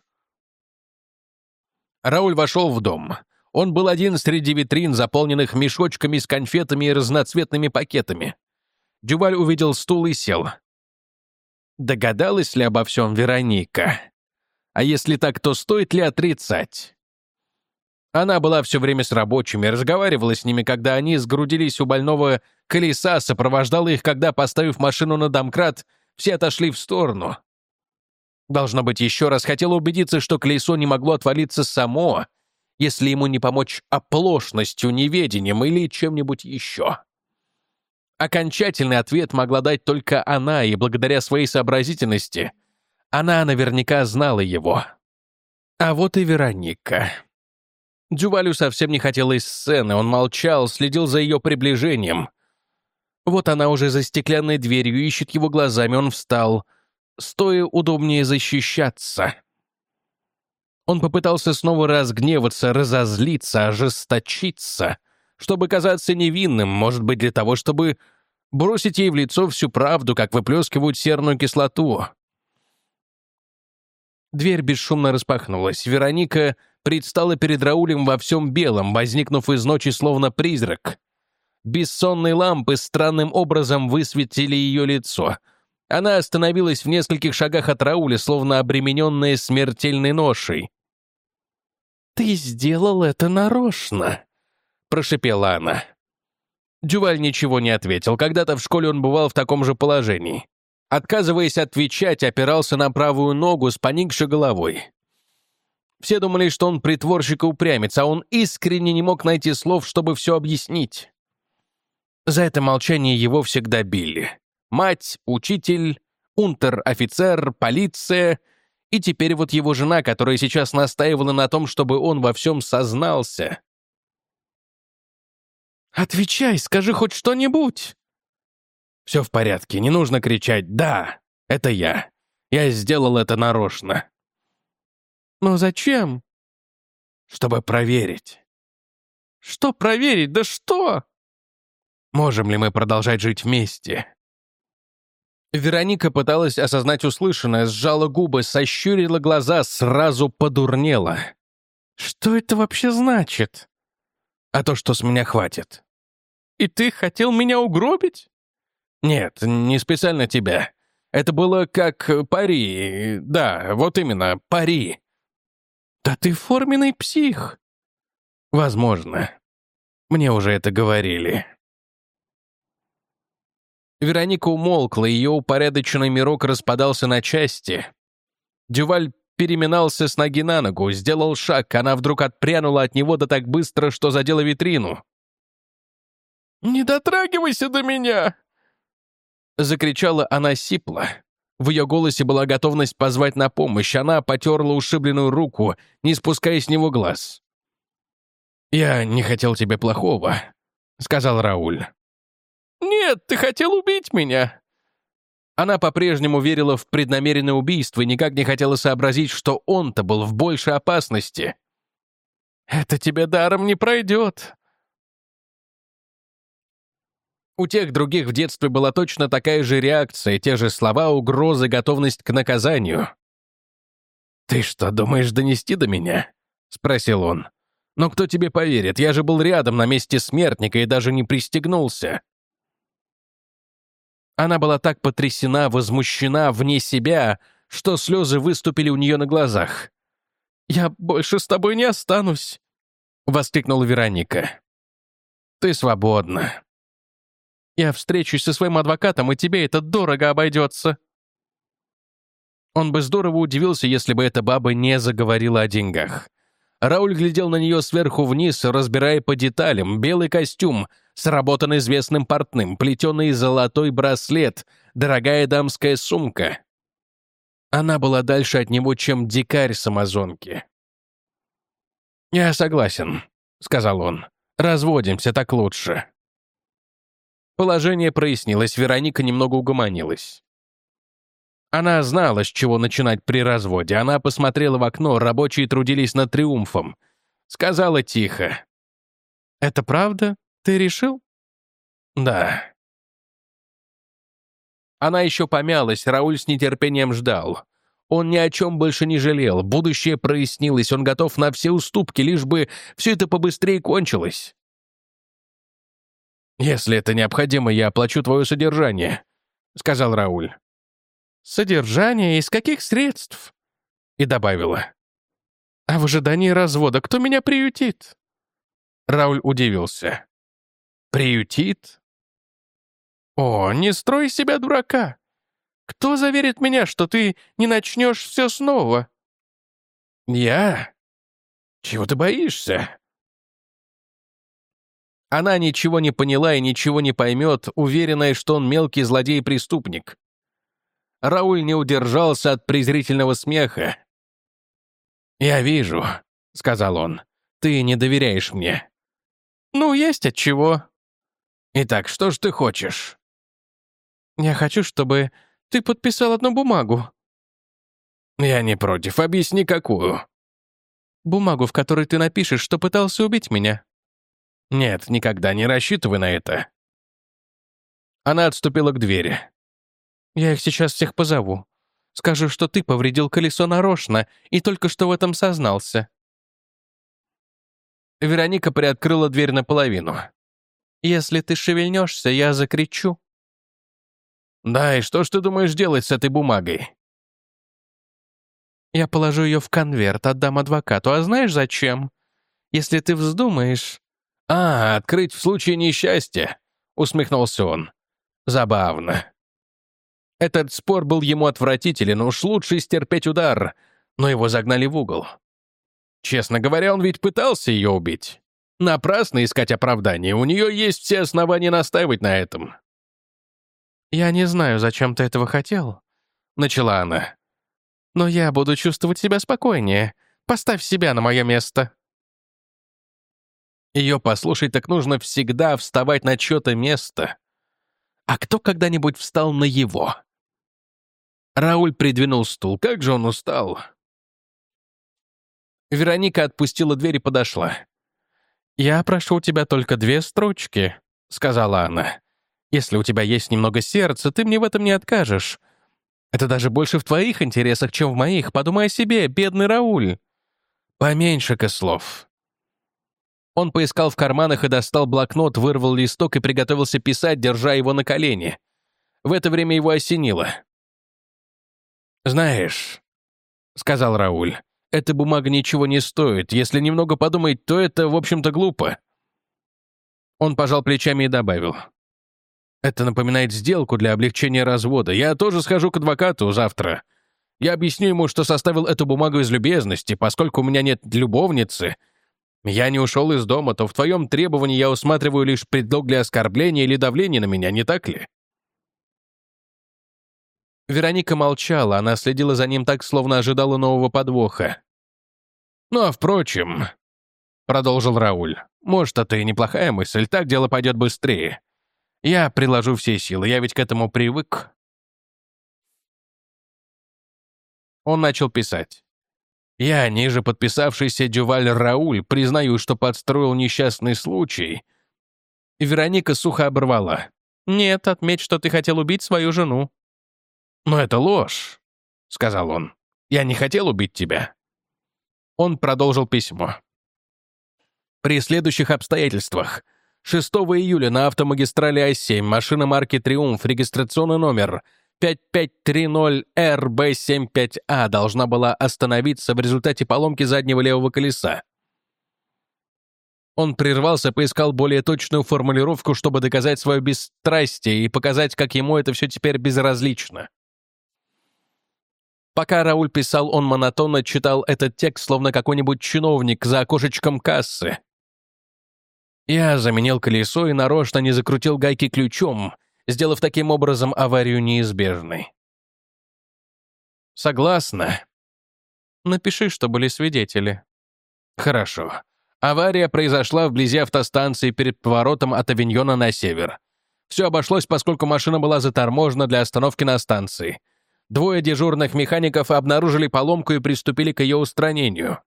Рауль вошел в дом. Он был один среди витрин, заполненных мешочками с конфетами и разноцветными пакетами. Дюваль увидел стул и сел. Догадалась ли обо всем Вероника? А если так, то стоит ли отрицать? Она была все время с рабочими, разговаривала с ними, когда они сгрудились у больного колеса, сопровождала их, когда, поставив машину на домкрат, все отошли в сторону. Должно быть, еще раз хотела убедиться, что колесо не могло отвалиться само, если ему не помочь оплошностью, неведением или чем-нибудь еще. Окончательный ответ могла дать только она, и благодаря своей сообразительности она наверняка знала его. А вот и Вероника. Дювалю совсем не хотелось сцены, он молчал, следил за ее приближением. Вот она уже за стеклянной дверью, ищет его глазами, он встал. Стоя удобнее защищаться. Он попытался снова разгневаться, разозлиться, ожесточиться, чтобы казаться невинным, может быть, для того, чтобы бросить ей в лицо всю правду, как выплескивают серную кислоту. Дверь бесшумно распахнулась. Вероника предстала перед Раулем во всем белом, возникнув из ночи словно призрак. Бессонные лампы странным образом высветили ее лицо. Она остановилась в нескольких шагах от Рауля, словно обремененная смертельной ношей. «Ты сделал это нарочно», — прошипела она. Дюваль ничего не ответил. Когда-то в школе он бывал в таком же положении. Отказываясь отвечать, опирался на правую ногу с поникшей головой. Все думали, что он притворщик и упрямец, а он искренне не мог найти слов, чтобы все объяснить. За это молчание его всегда били. Мать, учитель, унтер-офицер, полиция и теперь вот его жена, которая сейчас настаивала на том, чтобы он во всем сознался. «Отвечай, скажи хоть что-нибудь!» «Все в порядке, не нужно кричать «да, это я». Я сделал это нарочно». «Но зачем?» «Чтобы проверить». «Что проверить? Да что?» «Можем ли мы продолжать жить вместе?» Вероника пыталась осознать услышанное, сжала губы, сощурила глаза, сразу подурнела. «Что это вообще значит?» «А то, что с меня хватит». «И ты хотел меня угробить?» «Нет, не специально тебя. Это было как пари. Да, вот именно, пари. Да ты форменный псих. Возможно. Мне уже это говорили. Вероника умолкла, ее упорядоченный мирок распадался на части. Дюваль переминался с ноги на ногу, сделал шаг, она вдруг отпрянула от него да так быстро, что задела витрину. «Не дотрагивайся до меня!» Закричала она сипло. В ее голосе была готовность позвать на помощь. Она потерла ушибленную руку, не спуская с него глаз. «Я не хотел тебе плохого», — сказал Рауль. «Нет, ты хотел убить меня!» Она по-прежнему верила в преднамеренное убийство и никак не хотела сообразить, что он-то был в большей опасности. «Это тебе даром не пройдет!» У тех других в детстве была точно такая же реакция, те же слова, угрозы, готовность к наказанию. «Ты что, думаешь донести до меня?» — спросил он. «Но кто тебе поверит? Я же был рядом на месте смертника и даже не пристегнулся». Она была так потрясена, возмущена, вне себя, что слезы выступили у нее на глазах. «Я больше с тобой не останусь», — воскликнула Вероника. «Ты свободна. Я встречусь со своим адвокатом, и тебе это дорого обойдется». Он бы здорово удивился, если бы эта баба не заговорила о деньгах. Рауль глядел на нее сверху вниз, разбирая по деталям: белый костюм, сработан известным портным, плетеный золотой браслет, дорогая дамская сумка. Она была дальше от него, чем дикарь с амазонки. «Я согласен», — сказал он. «Разводимся, так лучше». Положение прояснилось, Вероника немного угомонилась. Она знала, с чего начинать при разводе. Она посмотрела в окно, рабочие трудились над триумфом. Сказала тихо. «Это правда? Ты решил?» «Да». Она еще помялась, Рауль с нетерпением ждал. Он ни о чем больше не жалел, будущее прояснилось, он готов на все уступки, лишь бы все это побыстрее кончилось. «Если это необходимо, я оплачу твое содержание», — сказал Рауль. «Содержание? Из каких средств?» И добавила. «А в ожидании развода кто меня приютит?» Рауль удивился. «Приютит? О, не строй из себя дурака. Кто заверит меня, что ты не начнешь все снова?» «Я? Чего ты боишься?» Она ничего не поняла и ничего не поймет, уверенная, что он мелкий злодей и преступник. Рауль не удержался от презрительного смеха. «Я вижу», — сказал он, — «ты не доверяешь мне». «Ну, есть отчего». «Итак, что ж ты хочешь?» «Я хочу, чтобы ты подписал одну бумагу». «Я не против. Объясни, какую». «Бумагу, в которой ты напишешь, что пытался убить меня». «Нет, никогда не рассчитывай на это». Она отступила к двери. «Я их сейчас всех позову. Скажу, что ты повредил колесо нарочно и только что в этом сознался». Вероника приоткрыла дверь наполовину. «Если ты шевельнешься, я закричу». «Да, и что ж ты думаешь делать с этой бумагой?» «Я положу ее в конверт, отдам адвокату. А знаешь зачем? Если ты вздумаешь...» «А, открыть в случае несчастья», — усмехнулся он. «Забавно». Этот спор был ему отвратителен, уж лучше стерпеть удар, но его загнали в угол. Честно говоря, он ведь пытался ее убить. Напрасно искать оправдание, у нее есть все основания настаивать на этом. «Я не знаю, зачем ты этого хотел», — начала она. «Но я буду чувствовать себя спокойнее. Поставь себя на мое место». Ее послушать так нужно всегда вставать на чье-то место. А кто когда-нибудь встал на его? Рауль придвинул стул. Как же он устал. Вероника отпустила дверь и подошла. «Я прошу у тебя только 2 строчки», — сказала она. «Если у тебя есть немного сердца, ты мне в этом не откажешь. Это даже больше в твоих интересах, чем в моих. Подумай о себе, бедный Рауль». «Поменьше-ка слов». Он поискал в карманах и достал блокнот, вырвал листок и приготовился писать, держа его на колене. В это время его осенило. «Знаешь», — сказал Рауль, — «эта бумага ничего не стоит. Если немного подумать, то это, в общем-то, глупо». Он пожал плечами и добавил: «Это напоминает сделку для облегчения развода. Я тоже схожу к адвокату завтра. Я объясню ему, что составил эту бумагу из любезности, поскольку у меня нет любовницы. Я не ушел из дома, то в твоем требовании я усматриваю лишь предлог для оскорбления или давления на меня, не так ли?» Вероника молчала, она следила за ним так, словно ожидала нового подвоха. «Ну а впрочем», — продолжил Рауль, — «может, это и неплохая мысль, так дело пойдет быстрее. Я приложу все силы, я ведь к этому привык». Он начал писать. «Я, ниже подписавшийся Дюваль Рауль, признаю, что подстроил несчастный случай». И Вероника сухо оборвала. «Нет, отметь, что ты хотел убить свою жену». «Но это ложь», — сказал он. «Я не хотел убить тебя». Он продолжил письмо. «При следующих обстоятельствах. 6 июля на автомагистрали А7 машина марки «Триумф», регистрационный номер 5530RB75А должна была остановиться в результате поломки заднего левого колеса». Он прервался, поискал более точную формулировку, чтобы доказать свое бесстрастие и показать, как ему это все теперь безразлично. Пока Рауль писал, он монотонно читал этот текст, словно какой-нибудь чиновник за окошечком кассы. «Я заменил колесо и нарочно не закрутил гайки ключом, сделав таким образом аварию неизбежной». «Согласна». «Напиши, что были свидетели». «Хорошо. Авария произошла вблизи автостанции перед поворотом от Авиньона на север. Все обошлось, поскольку машина была заторможена для остановки на станции. 2 дежурных механиков обнаружили поломку и приступили к ее устранению».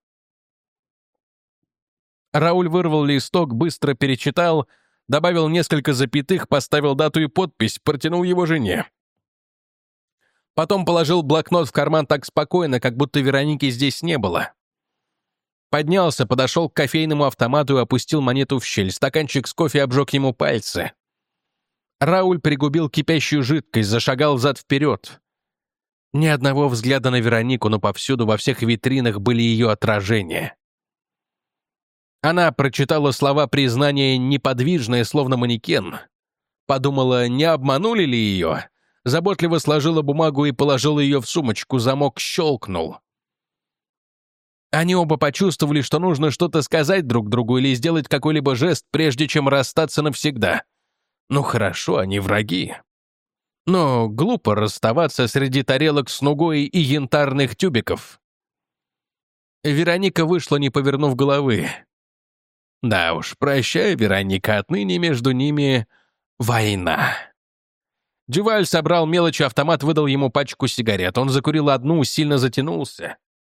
Рауль вырвал листок, быстро перечитал, добавил несколько запятых, поставил дату и подпись, протянул его жене. Потом положил блокнот в карман так спокойно, как будто Вероники здесь не было. Поднялся, подошел к кофейному автомату и опустил монету в щель. Стаканчик с кофе обжег ему пальцы. Рауль пригубил кипящую жидкость, зашагал взад-вперед. Ни одного взгляда на Веронику, но повсюду, во всех витринах были ее отражения. Она прочитала слова признания неподвижные, словно манекен. Подумала, не обманули ли ее? Заботливо сложила бумагу и положила ее в сумочку, замок щелкнул. Они оба почувствовали, что нужно что-то сказать друг другу или сделать какой-либо жест, прежде чем расстаться навсегда. Ну хорошо, они враги. Но глупо расставаться среди тарелок с нугой и янтарных тюбиков. Вероника вышла, не повернув головы. Да уж, прощай, Вероника, отныне между ними война. Дюваль собрал мелочи, автомат выдал ему пачку сигарет. Он закурил одну, сильно затянулся.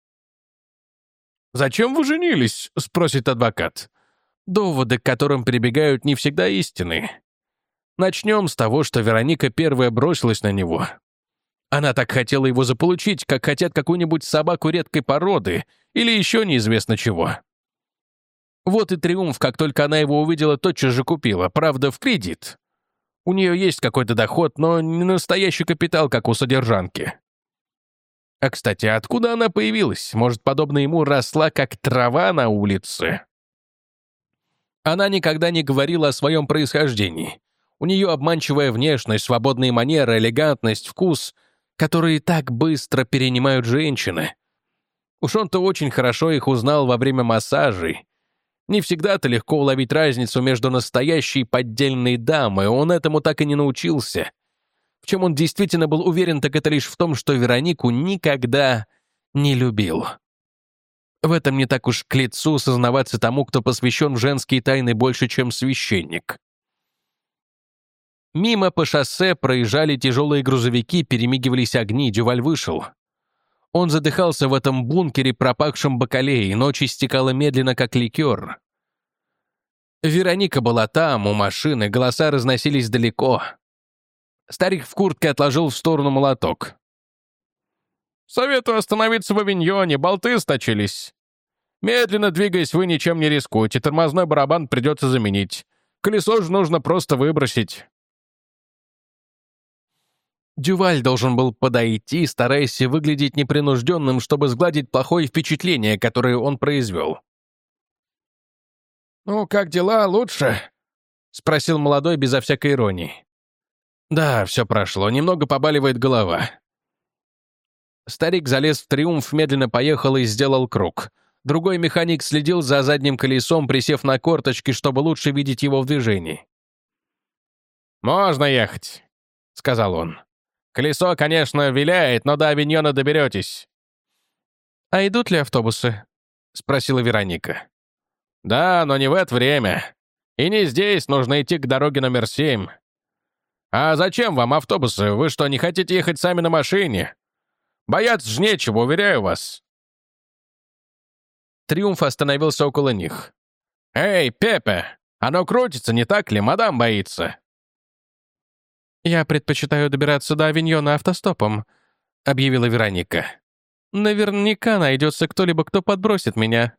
«Зачем вы женились?» — спросит адвокат. Доводы, к которым прибегают, не всегда истинны. Начнем с того, что Вероника первая бросилась на него. Она так хотела его заполучить, как хотят какую-нибудь собаку редкой породы или еще неизвестно чего. Вот и «Триумф», как только она его увидела, тотчас же купила, правда, в кредит. У нее есть какой-то доход, но не настоящий капитал, как у содержанки. А, кстати, откуда она появилась? Может, подобно ему, росла как трава на улице? Она никогда не говорила о своем происхождении. У нее обманчивая внешность, свободные манеры, элегантность, вкус, которые так быстро перенимают женщины. Уж он-то очень хорошо их узнал во время массажей. Не всегда-то легко уловить разницу между настоящей и поддельной дамой, он этому так и не научился. В чем он действительно был уверен, так это лишь в том, что Веронику никогда не любил. В этом не так уж к лицу сознаваться тому, кто посвящен в женские тайны больше, чем священник. Мимо по шоссе проезжали тяжелые грузовики, перемигивались огни, Дюваль вышел. Он задыхался в этом бункере, пропахшем бакалеей, ночь истекала медленно, как ликер. Вероника была там, у машины, голоса разносились далеко. Старик в куртке отложил в сторону молоток. «Советую остановиться в Авиньоне, болты сточились. Медленно двигаясь, вы ничем не рискуете, тормозной барабан придется заменить. Колесо же нужно просто выбросить». Дюваль должен был подойти, стараясь выглядеть непринужденным, чтобы сгладить плохое впечатление, которое он произвел. «Ну, как дела? Лучше?» — спросил молодой безо всякой иронии. «Да, все прошло. Немного побаливает голова». Старик залез в «Триумф», медленно поехал и сделал круг. Другой механик следил за задним колесом, присев на корточки, чтобы лучше видеть его в движении. «Можно ехать», — сказал он. «Колесо, конечно, виляет, но до Авиньона доберетесь». «А идут ли автобусы?» — спросила Вероника. «Да, но не в это время. И не здесь, нужно идти к дороге номер 7. А зачем вам автобусы? Вы что, не хотите ехать сами на машине? Бояться ж нечего, уверяю вас». «Триумф» остановился около них. «Эй, Пепе, оно крутится, не так ли? Мадам боится». «Я предпочитаю добираться до Авиньона автостопом», — объявила Вероника. «Наверняка найдется кто-либо, кто подбросит меня».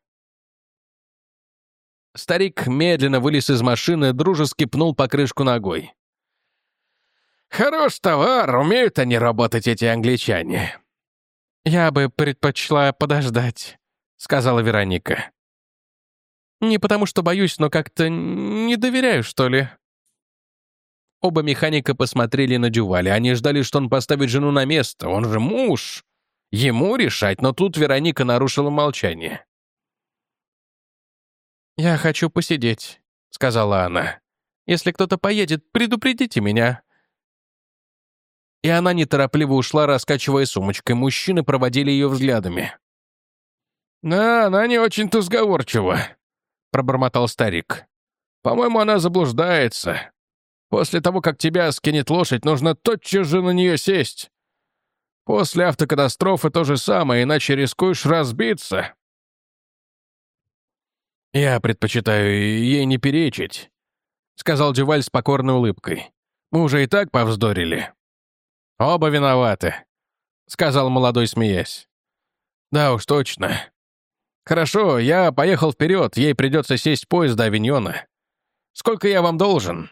Старик медленно вылез из машины, дружески пнул покрышку ногой. «Хорош товар, умеют они работать, эти англичане». «Я бы предпочла подождать», — сказала Вероника. «Не потому что боюсь, но как-то не доверяю, что ли». Оба механика посмотрели на Дюваля. Они ждали, что он поставит жену на место. Он же муж. Ему решать, но тут Вероника нарушила молчание. «Я хочу посидеть», — сказала она. «Если кто-то поедет, предупредите меня». И она неторопливо ушла, раскачивая сумочкой. Мужчины проводили ее взглядами. «Да, она не очень-то сговорчива», — пробормотал старик. «По-моему, она заблуждается. После того, как тебя скинет лошадь, нужно тотчас же на нее сесть. После автокатастрофы то же самое, иначе рискуешь разбиться». «Я предпочитаю ей не перечить», — сказал Дюваль с покорной улыбкой. «Мы уже и так повздорили». «Оба виноваты», — сказал молодой, смеясь. «Да уж, точно. Хорошо, я поехал вперед, ей придется сесть в поезд до Авиньона. Сколько я вам должен?»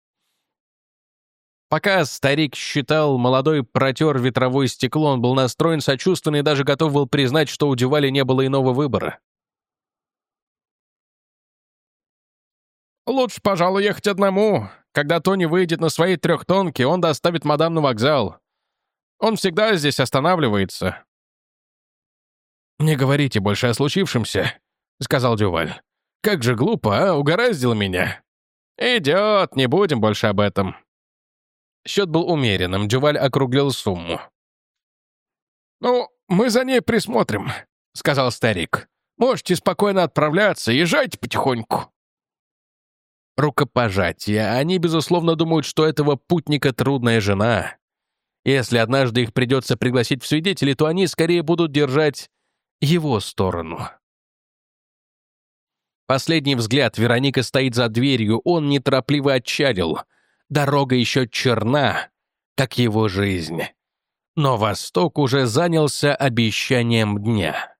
Пока старик считал, молодой протер ветровое стекло, он был настроен сочувственно и даже готов был признать, что у Дюваля не было иного выбора. «Лучше, пожалуй, ехать одному. Когда Тони выйдет на своей трехтонке, он доставит мадам на вокзал. Он всегда здесь останавливается». «Не говорите больше о случившемся», — сказал Дюваль. «Как же глупо, а? Угораздило меня». «Идет, не будем больше об этом». Счет был умеренным, Дюваль округлил сумму. «Ну, мы за ней присмотрим», — сказал старик. «Можете спокойно отправляться, езжайте потихоньку». Рукопожатие. Они, безусловно, думают, что этого путника трудная жена. Если однажды их придется пригласить в свидетели, то они скорее будут держать его сторону. Последний взгляд. Вероника стоит за дверью. Он неторопливо отчалил. Дорога еще черна, как его жизнь. Но Восток уже занялся обещанием дня.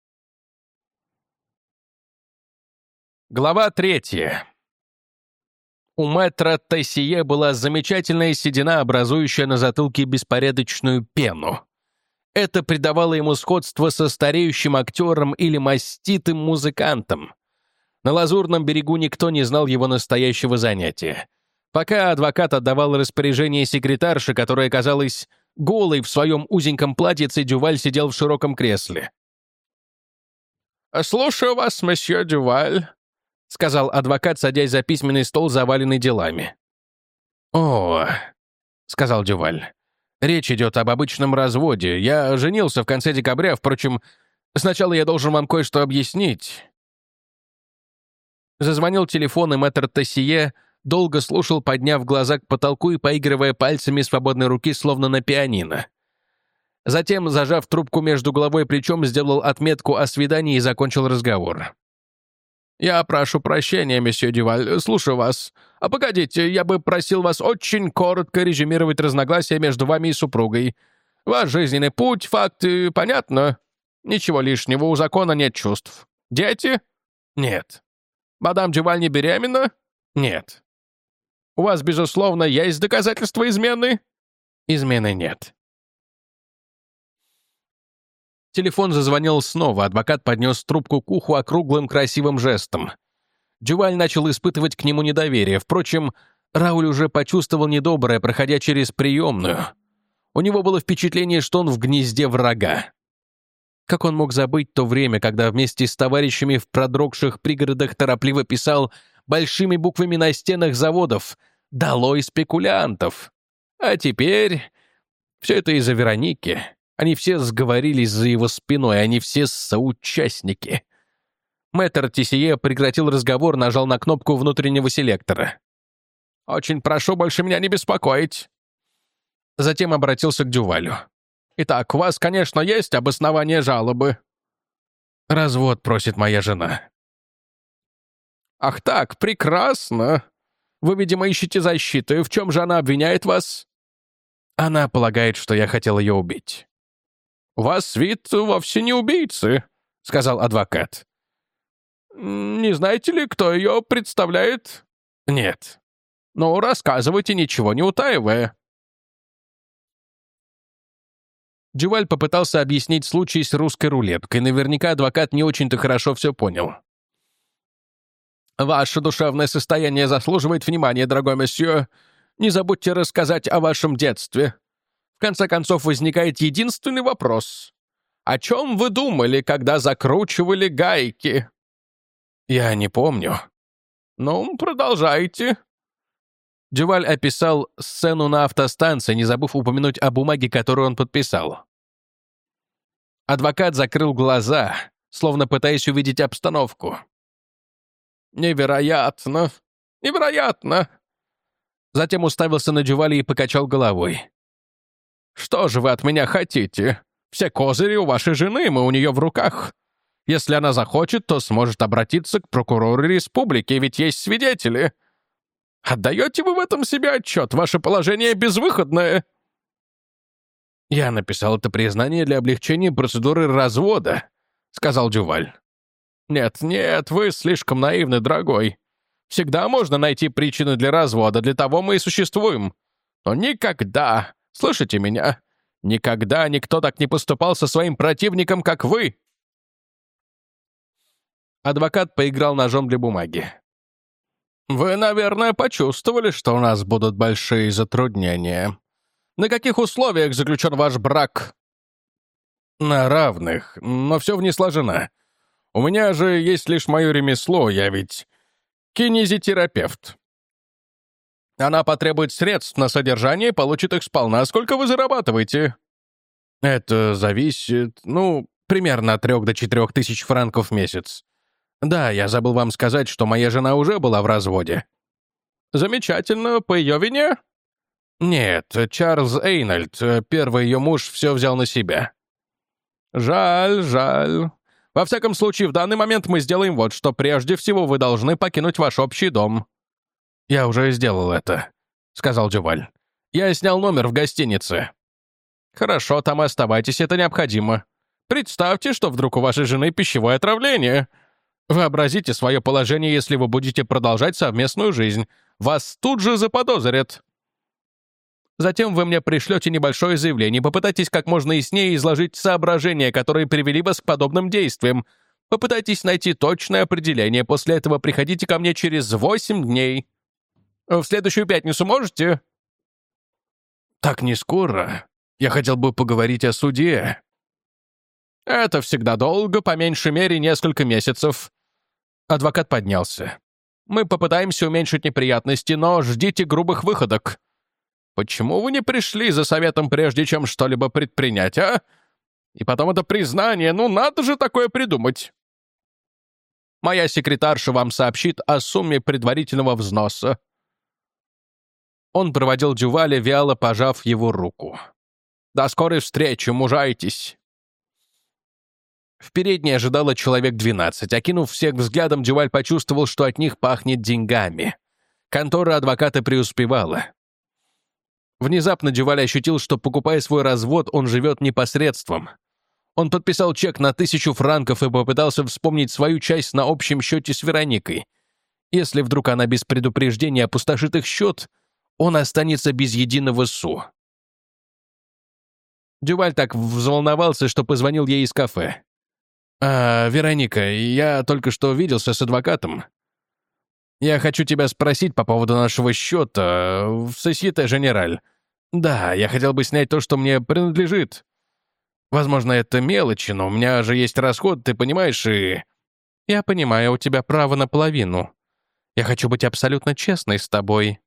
Глава 3. У мэтра Тессие была замечательная седина, образующая на затылке беспорядочную пену. Это придавало ему сходство со стареющим актером или маститым музыкантом. На Лазурном берегу никто не знал его настоящего занятия. Пока адвокат отдавал распоряжение секретарше, которая казалась голой в своем узеньком платьице, Дюваль сидел в широком кресле. «Слушаю вас, месье Дюваль», — сказал адвокат, садясь за письменный стол, заваленный делами. «О», — сказал Дюваль, — «речь идет об обычном разводе. Я женился в конце декабря, впрочем, сначала я должен вам кое-что объяснить». Зазвонил телефон, и мэтр Тессие долго слушал, подняв глаза к потолку и поигрывая пальцами свободной руки, словно на пианино. Затем, зажав трубку между головой и плечом, сделал отметку о свидании и закончил разговор. «Я прошу прощения, месье Дюваль, слушаю вас. А погодите, я бы просил вас очень коротко резюмировать разногласия между вами и супругой. Ваш жизненный путь, факты, понятно? Ничего лишнего, у закона нет чувств. Дети? Нет. Мадам Дюваль не беременна? Нет. У вас, безусловно, есть доказательства измены? Измены нет. Телефон зазвонил снова, адвокат поднес трубку к уху округлым красивым жестом. Дюваль начал испытывать к нему недоверие. Впрочем, Рауль уже почувствовал недоброе, проходя через приемную. У него было впечатление, что он в гнезде врага. Как он мог забыть то время, когда вместе с товарищами в продрогших пригородах торопливо писал большими буквами на стенах заводов «Долой спекулянтов». А теперь все это из-за Вероники. Они все сговорились за его спиной, они все соучастники. Мэтр Тисье прекратил разговор, нажал на кнопку внутреннего селектора. «Очень прошу больше меня не беспокоить». Затем обратился к Дювалю. «Итак, у вас, конечно, есть обоснование жалобы?» «Развод просит моя жена». «Ах так, прекрасно. Вы, видимо, ищете защиты. В чем же она обвиняет вас?» «Она полагает, что я хотел ее убить». «У вас вид вовсе не убийцы», — сказал адвокат. «Не знаете ли, кто ее представляет?» «Нет». «Ну, рассказывайте, ничего не утаивая». Дюваль попытался объяснить случай с русской рулеткой. Наверняка адвокат не очень-то хорошо все понял. «Ваше душевное состояние заслуживает внимания, дорогой месье. Не забудьте рассказать о вашем детстве. В конце концов, возникает единственный вопрос. О чем вы думали, когда закручивали гайки?» «Я не помню». «Ну, продолжайте». Дюваль описал сцену на автостанции, не забыв упомянуть о бумаге, которую он подписал. Адвокат закрыл глаза, словно пытаясь увидеть обстановку. «Невероятно! Невероятно!» Затем уставился на Дюваля и покачал головой. «Что же вы от меня хотите? Все козыри у вашей жены, мы у нее в руках. Если она захочет, то сможет обратиться к прокурору республики, ведь есть свидетели. Отдаете вы в этом себе отчет? Ваше положение безвыходное». «Я написал это признание для облегчения процедуры развода», — сказал Дюваль. «Нет, вы слишком наивны, дорогой. Всегда можно найти причины для развода, для того мы и существуем. Но никогда, слышите меня, никогда никто так не поступал со своим противником, как вы». Адвокат поиграл ножом для бумаги. «Вы, наверное, почувствовали, что у нас будут большие затруднения. На каких условиях заключен ваш брак?» «На равных, но все в сложено. У меня же есть лишь мое ремесло, я ведь кинезитерапевт. Она потребует средств на содержание и получит их сполна. Сколько вы зарабатываете?» «Это зависит, примерно от 3 до 4 тысяч франков в месяц. Да, я забыл вам сказать, что моя жена уже была в разводе». «Замечательно. По ее вине?» «Нет, Чарльз Эйнольд, первый ее муж, все взял на себя». «Жаль. Во всяком случае, в данный момент мы сделаем вот что. Прежде всего, вы должны покинуть ваш общий дом». «Я уже сделал это», — сказал Дюваль. «Я снял номер в гостинице». «Хорошо, там и оставайтесь, это необходимо. Представьте, что вдруг у вашей жены пищевое отравление. Вообразите свое положение, если вы будете продолжать совместную жизнь. Вас тут же заподозрят. Затем вы мне пришлете небольшое заявление, попытайтесь как можно яснее изложить соображения, которые привели вас к подобным действиям. Попытайтесь найти точное определение, после этого приходите ко мне через 8 дней. В следующую пятницу можете?» «Так не скоро. Я хотел бы поговорить о суде». «Это всегда долго, по меньшей мере несколько месяцев». Адвокат поднялся. «Мы попытаемся уменьшить неприятности, но ждите грубых выходок. Почему вы не пришли за советом, прежде чем что-либо предпринять, а? И потом это признание, надо же такое придумать. Моя секретарша вам сообщит о сумме предварительного взноса». Он проводил Дюваля, вяло пожав его руку. «До скорой встречи, мужайтесь». В передней ожидало человек 12. Окинув всех взглядом, Дюваль почувствовал, что от них пахнет деньгами. Контора адвоката преуспевала. Внезапно Дюваль ощутил, что, покупая свой развод, он живет непосредством. Он подписал чек на 1000 франков и попытался вспомнить свою часть на общем счете с Вероникой. Если вдруг она без предупреждения опустошит их счет, он останется без единого су. Дюваль так взволновался, что позвонил ей из кафе. «Вероника, я только что виделся с адвокатом. Я хочу тебя спросить по поводу нашего счета в Société Générale. Да, я хотел бы снять то, что мне принадлежит. Возможно, это мелочи, но у меня же есть расход, ты понимаешь, и...» «Я понимаю, у тебя право на половину. Я хочу быть абсолютно честной с тобой».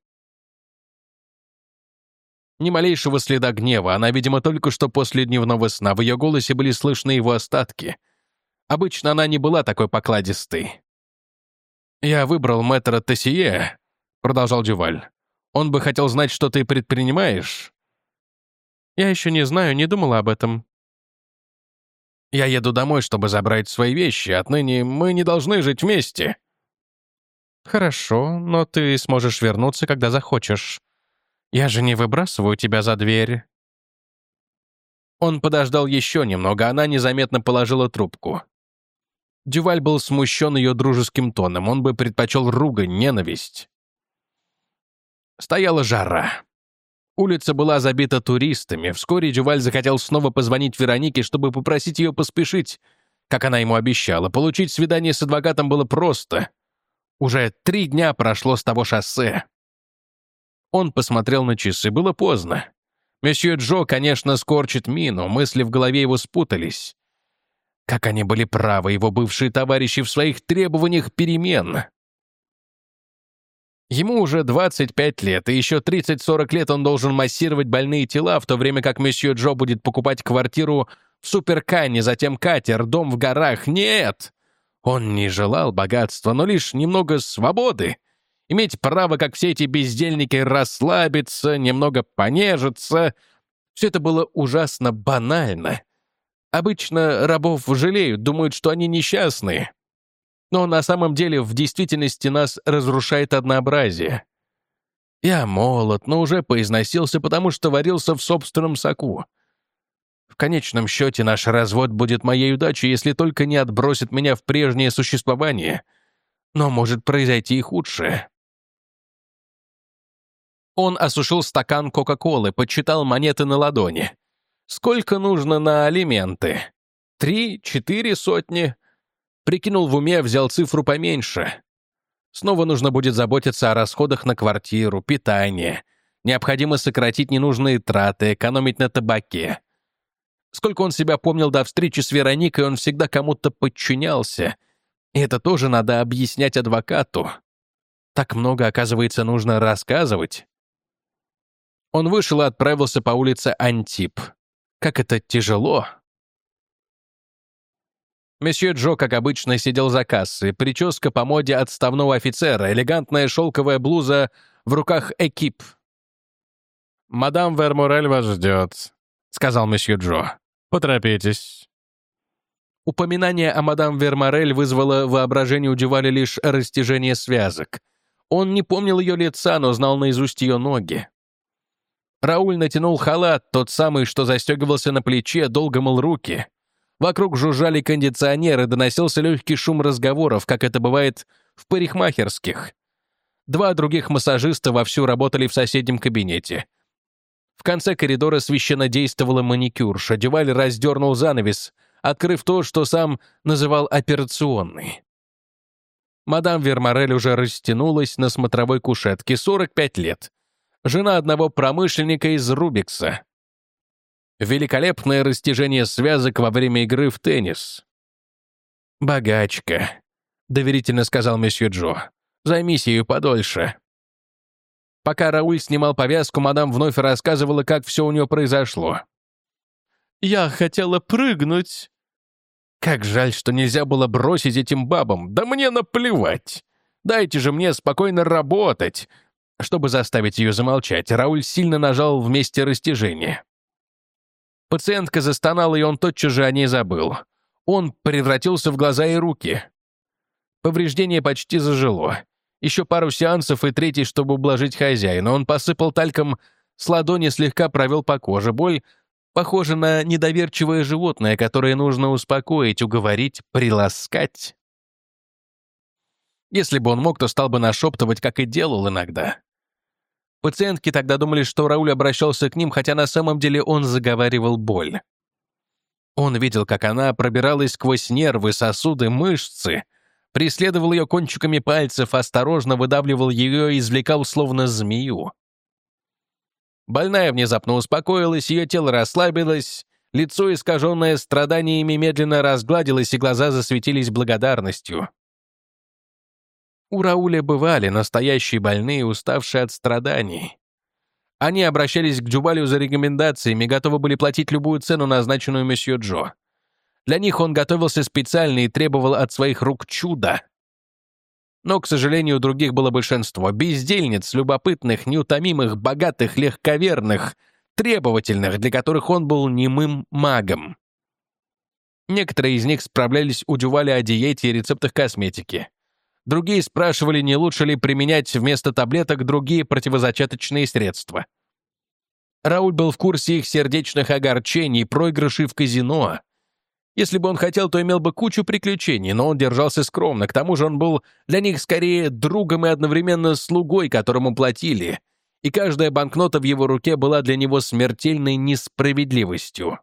Ни малейшего следа гнева, она, видимо, только что после дневного сна, в ее голосе были слышны его остатки. Обычно она не была такой покладистой. «Я выбрал мэтра Тессие», — продолжал Дюваль. «Он бы хотел знать, что ты предпринимаешь». «Я еще не знаю, не думала об этом». «Я еду домой, чтобы забрать свои вещи. Отныне мы не должны жить вместе». «Хорошо, но ты сможешь вернуться, когда захочешь. Я же не выбрасываю тебя за дверь». Он подождал еще немного, она незаметно положила трубку. Дюваль был смущен ее дружеским тоном, он бы предпочел ругань, ненависть. Стояла жара. Улица была забита туристами. Вскоре Дюваль захотел снова позвонить Веронике, чтобы попросить ее поспешить, как она ему обещала. Получить свидание с адвокатом было просто. Уже 3 дня прошло с того шоссе. Он посмотрел на часы, было поздно. Месье Джо, конечно, скорчит мину, мысли в голове его спутались. Как они были правы, его бывшие товарищи, в своих требованиях перемен. Ему уже 25 лет, и еще 30-40 лет он должен массировать больные тела, в то время как месье Джо будет покупать квартиру в Суперкане, затем катер, дом в горах. Нет! Он не желал богатства, но лишь немного свободы. Иметь право, как все эти бездельники, расслабиться, немного понежиться. Все это было ужасно банально. Обычно рабов жалеют, думают, что они несчастные. Но на самом деле в действительности нас разрушает однообразие. Я молод, но уже поизносился, потому что варился в собственном соку. В конечном счете наш развод будет моей удачей, если только не отбросит меня в прежнее существование. Но может произойти и худшее. Он осушил стакан Кока-Колы, подсчитал монеты на ладони. Сколько нужно на алименты? 3-4 сотни? Прикинул в уме, взял цифру поменьше. Снова нужно будет заботиться о расходах на квартиру, питание. Необходимо сократить ненужные траты, экономить на табаке. Сколько он себя помнил до встречи с Вероникой, он всегда кому-то подчинялся. И это тоже надо объяснять адвокату. Так много, оказывается, нужно рассказывать. Он вышел и отправился по улице Антип. Как это тяжело. Месье Джо, как обычно, сидел за кассой. Прическа по моде отставного офицера, элегантная шелковая блуза, в руках экип. «Мадам Верморель вас ждет», — сказал месье Джо. «Поторопитесь». Упоминание о мадам Верморель вызвало воображение у Дюваля лишь растяжение связок. Он не помнил ее лица, но знал наизусть ее ноги. Рауль натянул халат, тот самый, что застегивался на плече, долго мыл руки. Вокруг жужжали кондиционеры, доносился легкий шум разговоров, как это бывает в парикмахерских. 2 других массажиста вовсю работали в соседнем кабинете. В конце коридора священно действовала маникюрша. Дюваль раздернул занавес, открыв то, что сам называл операционной. Мадам Верморель уже растянулась на смотровой кушетке, 45 лет. Жена одного промышленника из Рубикса. Великолепное растяжение связок во время игры в теннис. «Богачка», — доверительно сказал месье Джо. «Займись ею подольше». Пока Рауль снимал повязку, мадам вновь рассказывала, как все у нее произошло. «Я хотела прыгнуть». «Как жаль, что нельзя было бросить этим бабам. Да мне наплевать. Дайте же мне спокойно работать». Чтобы заставить ее замолчать, Рауль сильно нажал в месте растяжения. Пациентка застонала, и он тотчас же о ней забыл. Он превратился в глаза и руки. Повреждение почти зажило. Еще пару сеансов и третий, чтобы ублажить хозяина. Он посыпал тальком с ладони, слегка провел по коже. Боль похожа на недоверчивое животное, которое нужно успокоить, уговорить, приласкать. Если бы он мог, то стал бы нашептывать, как и делал иногда. Пациентки тогда думали, что Рауль обращался к ним, хотя на самом деле он заговаривал боль. Он видел, как она пробиралась сквозь нервы, сосуды, мышцы, преследовал ее кончиками пальцев, осторожно выдавливал ее и извлекал словно змею. Больная внезапно успокоилась, ее тело расслабилось, лицо, искаженное страданиями, медленно разгладилось, и глаза засветились благодарностью. У Рауля бывали настоящие больные, уставшие от страданий. Они обращались к Дювалю за рекомендациями, готовы были платить любую цену, назначенную месье Джо. Для них он готовился специально и требовал от своих рук чуда. Но, к сожалению, у других было большинство. Бездельниц, любопытных, неутомимых, богатых, легковерных, требовательных, для которых он был немым магом. Некоторые из них справлялись у Дюваля о диете и рецептах косметики. Другие спрашивали, не лучше ли применять вместо таблеток другие противозачаточные средства. Рауль был в курсе их сердечных огорчений, проигрышей в казино. Если бы он хотел, то имел бы кучу приключений, но он держался скромно. К тому же он был для них скорее другом и одновременно слугой, которому платили, и каждая банкнота в его руке была для него смертельной несправедливостью.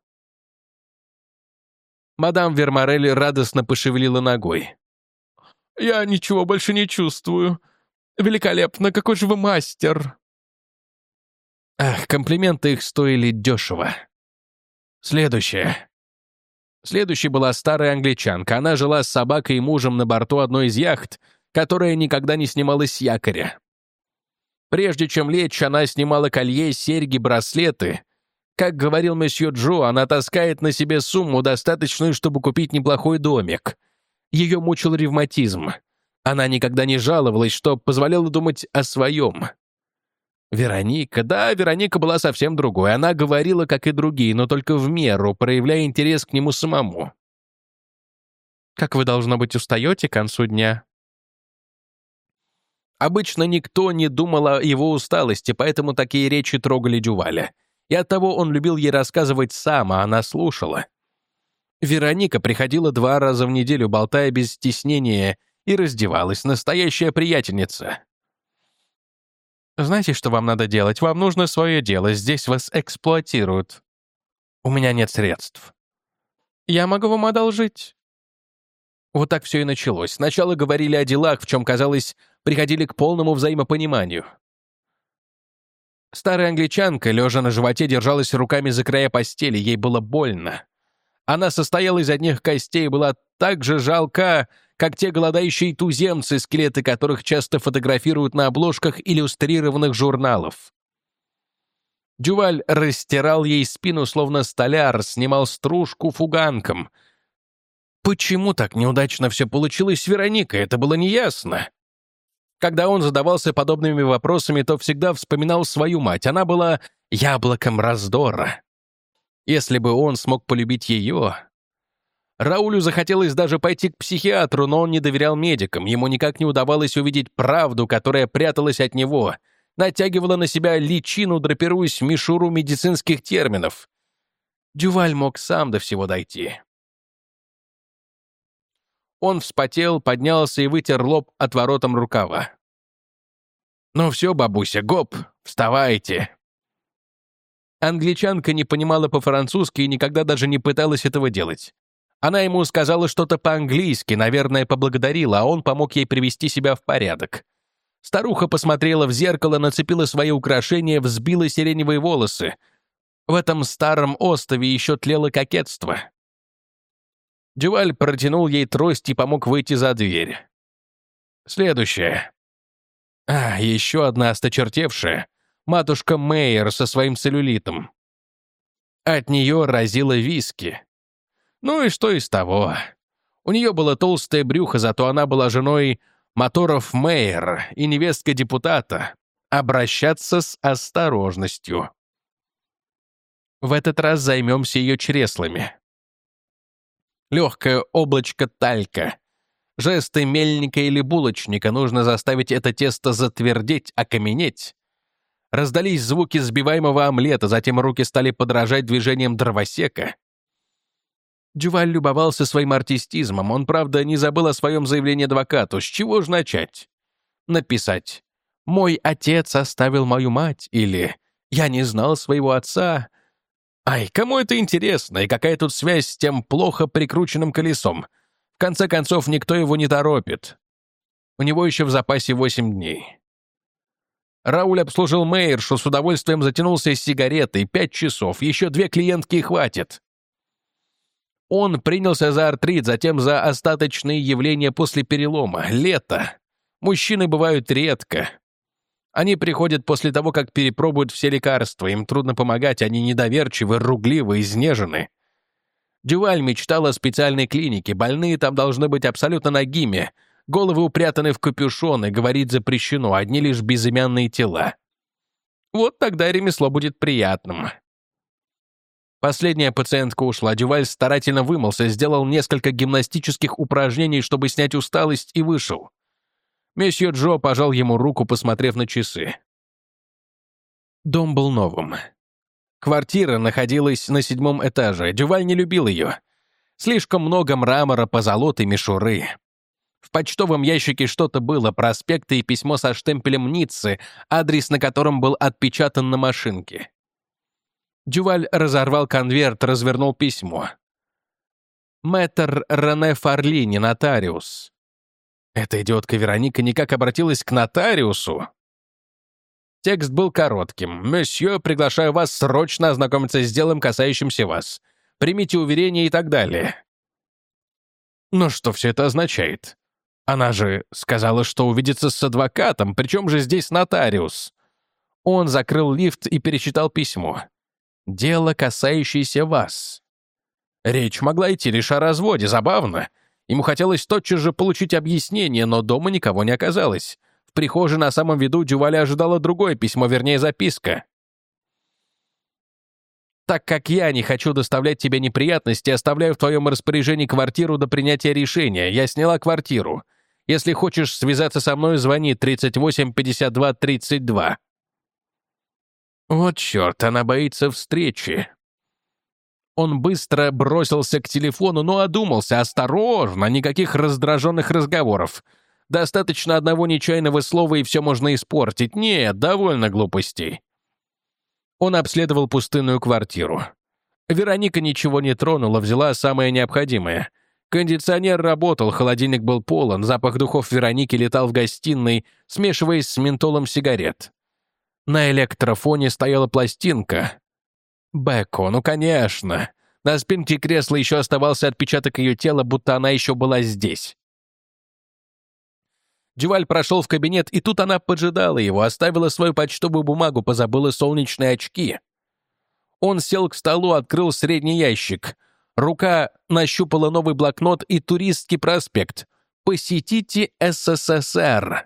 Мадам Верморель радостно пошевелила ногой. «Я ничего больше не чувствую. Великолепно, какой же вы мастер!» Ах, комплименты их стоили дешево. Следующей была старая англичанка. Она жила с собакой и мужем на борту одной из яхт, которая никогда не снималась с якоря. Прежде чем лечь, она снимала колье, серьги, браслеты. Как говорил месье Джо, она таскает на себе сумму, достаточную, чтобы купить неплохой домик. Ее мучил ревматизм. Она никогда не жаловалась, что позволяло думать о своем. Вероника была совсем другой. Она говорила, как и другие, но только в меру, проявляя интерес к нему самому. «Как вы, должно быть, устаете к концу дня?» Обычно никто не думал о его усталости, поэтому такие речи трогали Дюваля. И оттого он любил ей рассказывать сам, а она слушала. Вероника приходила 2 раза в неделю, болтая без стеснения, и раздевалась, настоящая приятельница. «Знаете, что вам надо делать? Вам нужно свое дело, здесь вас эксплуатируют. У меня нет средств. Я могу вам одолжить». Вот так все и началось. Сначала говорили о делах, в чем, казалось, приходили к полному взаимопониманию. Старая англичанка, лежа на животе, держалась руками за края постели, ей было больно. Она состояла из одних костей и была так же жалка, как те голодающие туземцы, скелеты которых часто фотографируют на обложках иллюстрированных журналов. Дюваль растирал ей спину, словно столяр, снимал стружку фуганком. Почему так неудачно все получилось с Вероникой, это было неясно. Когда он задавался подобными вопросами, то всегда вспоминал свою мать. Она была яблоком раздора. Если бы он смог полюбить ее... Раулю захотелось даже пойти к психиатру, но он не доверял медикам. Ему никак не удавалось увидеть правду, которая пряталась от него, натягивала на себя личину, драпируясь в мишуру медицинских терминов. Дюваль мог сам до всего дойти. Он вспотел, поднялся и вытер лоб отворотом рукава. «Ну все, бабуся, гоп, вставайте!» Англичанка не понимала по-французски и никогда даже не пыталась этого делать. Она ему сказала что-то по-английски, наверное, поблагодарила, а он помог ей привести себя в порядок. Старуха посмотрела в зеркало, нацепила свои украшения, взбила сиреневые волосы. В этом старом острове еще тлело кокетство. Дюваль протянул ей трость и помог выйти за дверь. Следующее. Еще одна осточертевшая. Матушка Мейер со своим целлюлитом. От нее разило виски. Ну и что из того? У нее было толстое брюхо, зато она была женой Моторов Мейер и невесткой депутата. Обращаться с осторожностью. В этот раз займемся ее чреслами. Легкое облачко талька. Жесты мельника или булочника. Нужно заставить это тесто затвердеть, окаменеть. Раздались звуки взбиваемого омлета, затем руки стали подражать движениям дровосека. Дюваль любовался своим артистизмом. Он, правда, не забыл о своем заявлении адвокату. С чего же начать? Написать. «Мой отец оставил мою мать» или «Я не знал своего отца». Ай, кому это интересно, и какая тут связь с тем плохо прикрученным колесом? В конце концов, никто его не торопит. У него еще в запасе 8 дней. Рауль обслужил Мейершу, с удовольствием затянулся с сигаретой. 5 часов, еще 2 клиентки и хватит. Он принялся за артрит, затем за остаточные явления после перелома. Лето. Мужчины бывают редко. Они приходят после того, как перепробуют все лекарства. Им трудно помогать, они недоверчивы, ругливы, изнежены. Дюваль мечтал о специальной клинике. Больные там должны быть абсолютно нагими. Головы упрятаны в капюшоны, говорить запрещено, одни лишь безымянные тела. Вот тогда ремесло будет приятным. Последняя пациентка ушла. Дюваль старательно вымылся, сделал несколько гимнастических упражнений, чтобы снять усталость, и вышел. Месье Джо пожал ему руку, посмотрев на часы. Дом был новым. Квартира находилась на 7-м этаже. Дюваль не любил ее. Слишком много мрамора, позолоты, мишуры. В почтовом ящике что-то было, проспекты и письмо со штемпелем Ниццы, адрес на котором был отпечатан на машинке. Дюваль разорвал конверт, развернул письмо. «Мэтр Рене Фарлини, нотариус». Эта идиотка Вероника никак обратилась к нотариусу. Текст был коротким. «Месье, приглашаю вас срочно ознакомиться с делом, касающимся вас. Примите уверение» и так далее. Но что все это означает? Она же сказала, что увидится с адвокатом, причем же здесь нотариус. Он закрыл лифт и перечитал письмо. «Дело, касающееся вас». Речь могла идти лишь о разводе, забавно. Ему хотелось тотчас же получить объяснение, но дома никого не оказалось. В прихожей на самом виду Дюваля ожидало другое письмо, вернее, записка. «Так как я не хочу доставлять тебе неприятности, оставляю в твоем распоряжении квартиру до принятия решения. Я сняла квартиру. Если хочешь связаться со мной, звони 38 52 32». Вот черт, она боится встречи. Он быстро бросился к телефону, но одумался. Осторожно, никаких раздраженных разговоров. Достаточно одного нечаянного слова, и все можно испортить. Нет, довольно глупостей. Он обследовал пустынную квартиру. Вероника ничего не тронула, взяла самое необходимое. Кондиционер работал, холодильник был полон, запах духов Вероники летал в гостиной, смешиваясь с ментолом сигарет. На электрофоне стояла пластинка. Бекко, ну конечно. На спинке кресла еще оставался отпечаток ее тела, будто она еще была здесь. Дюваль прошел в кабинет, и тут она поджидала его, оставила свою почтовую бумагу, позабыла солнечные очки. Он сел к столу, открыл средний ящик. Рука нащупала новый блокнот и туристский проспект. «Посетите СССР».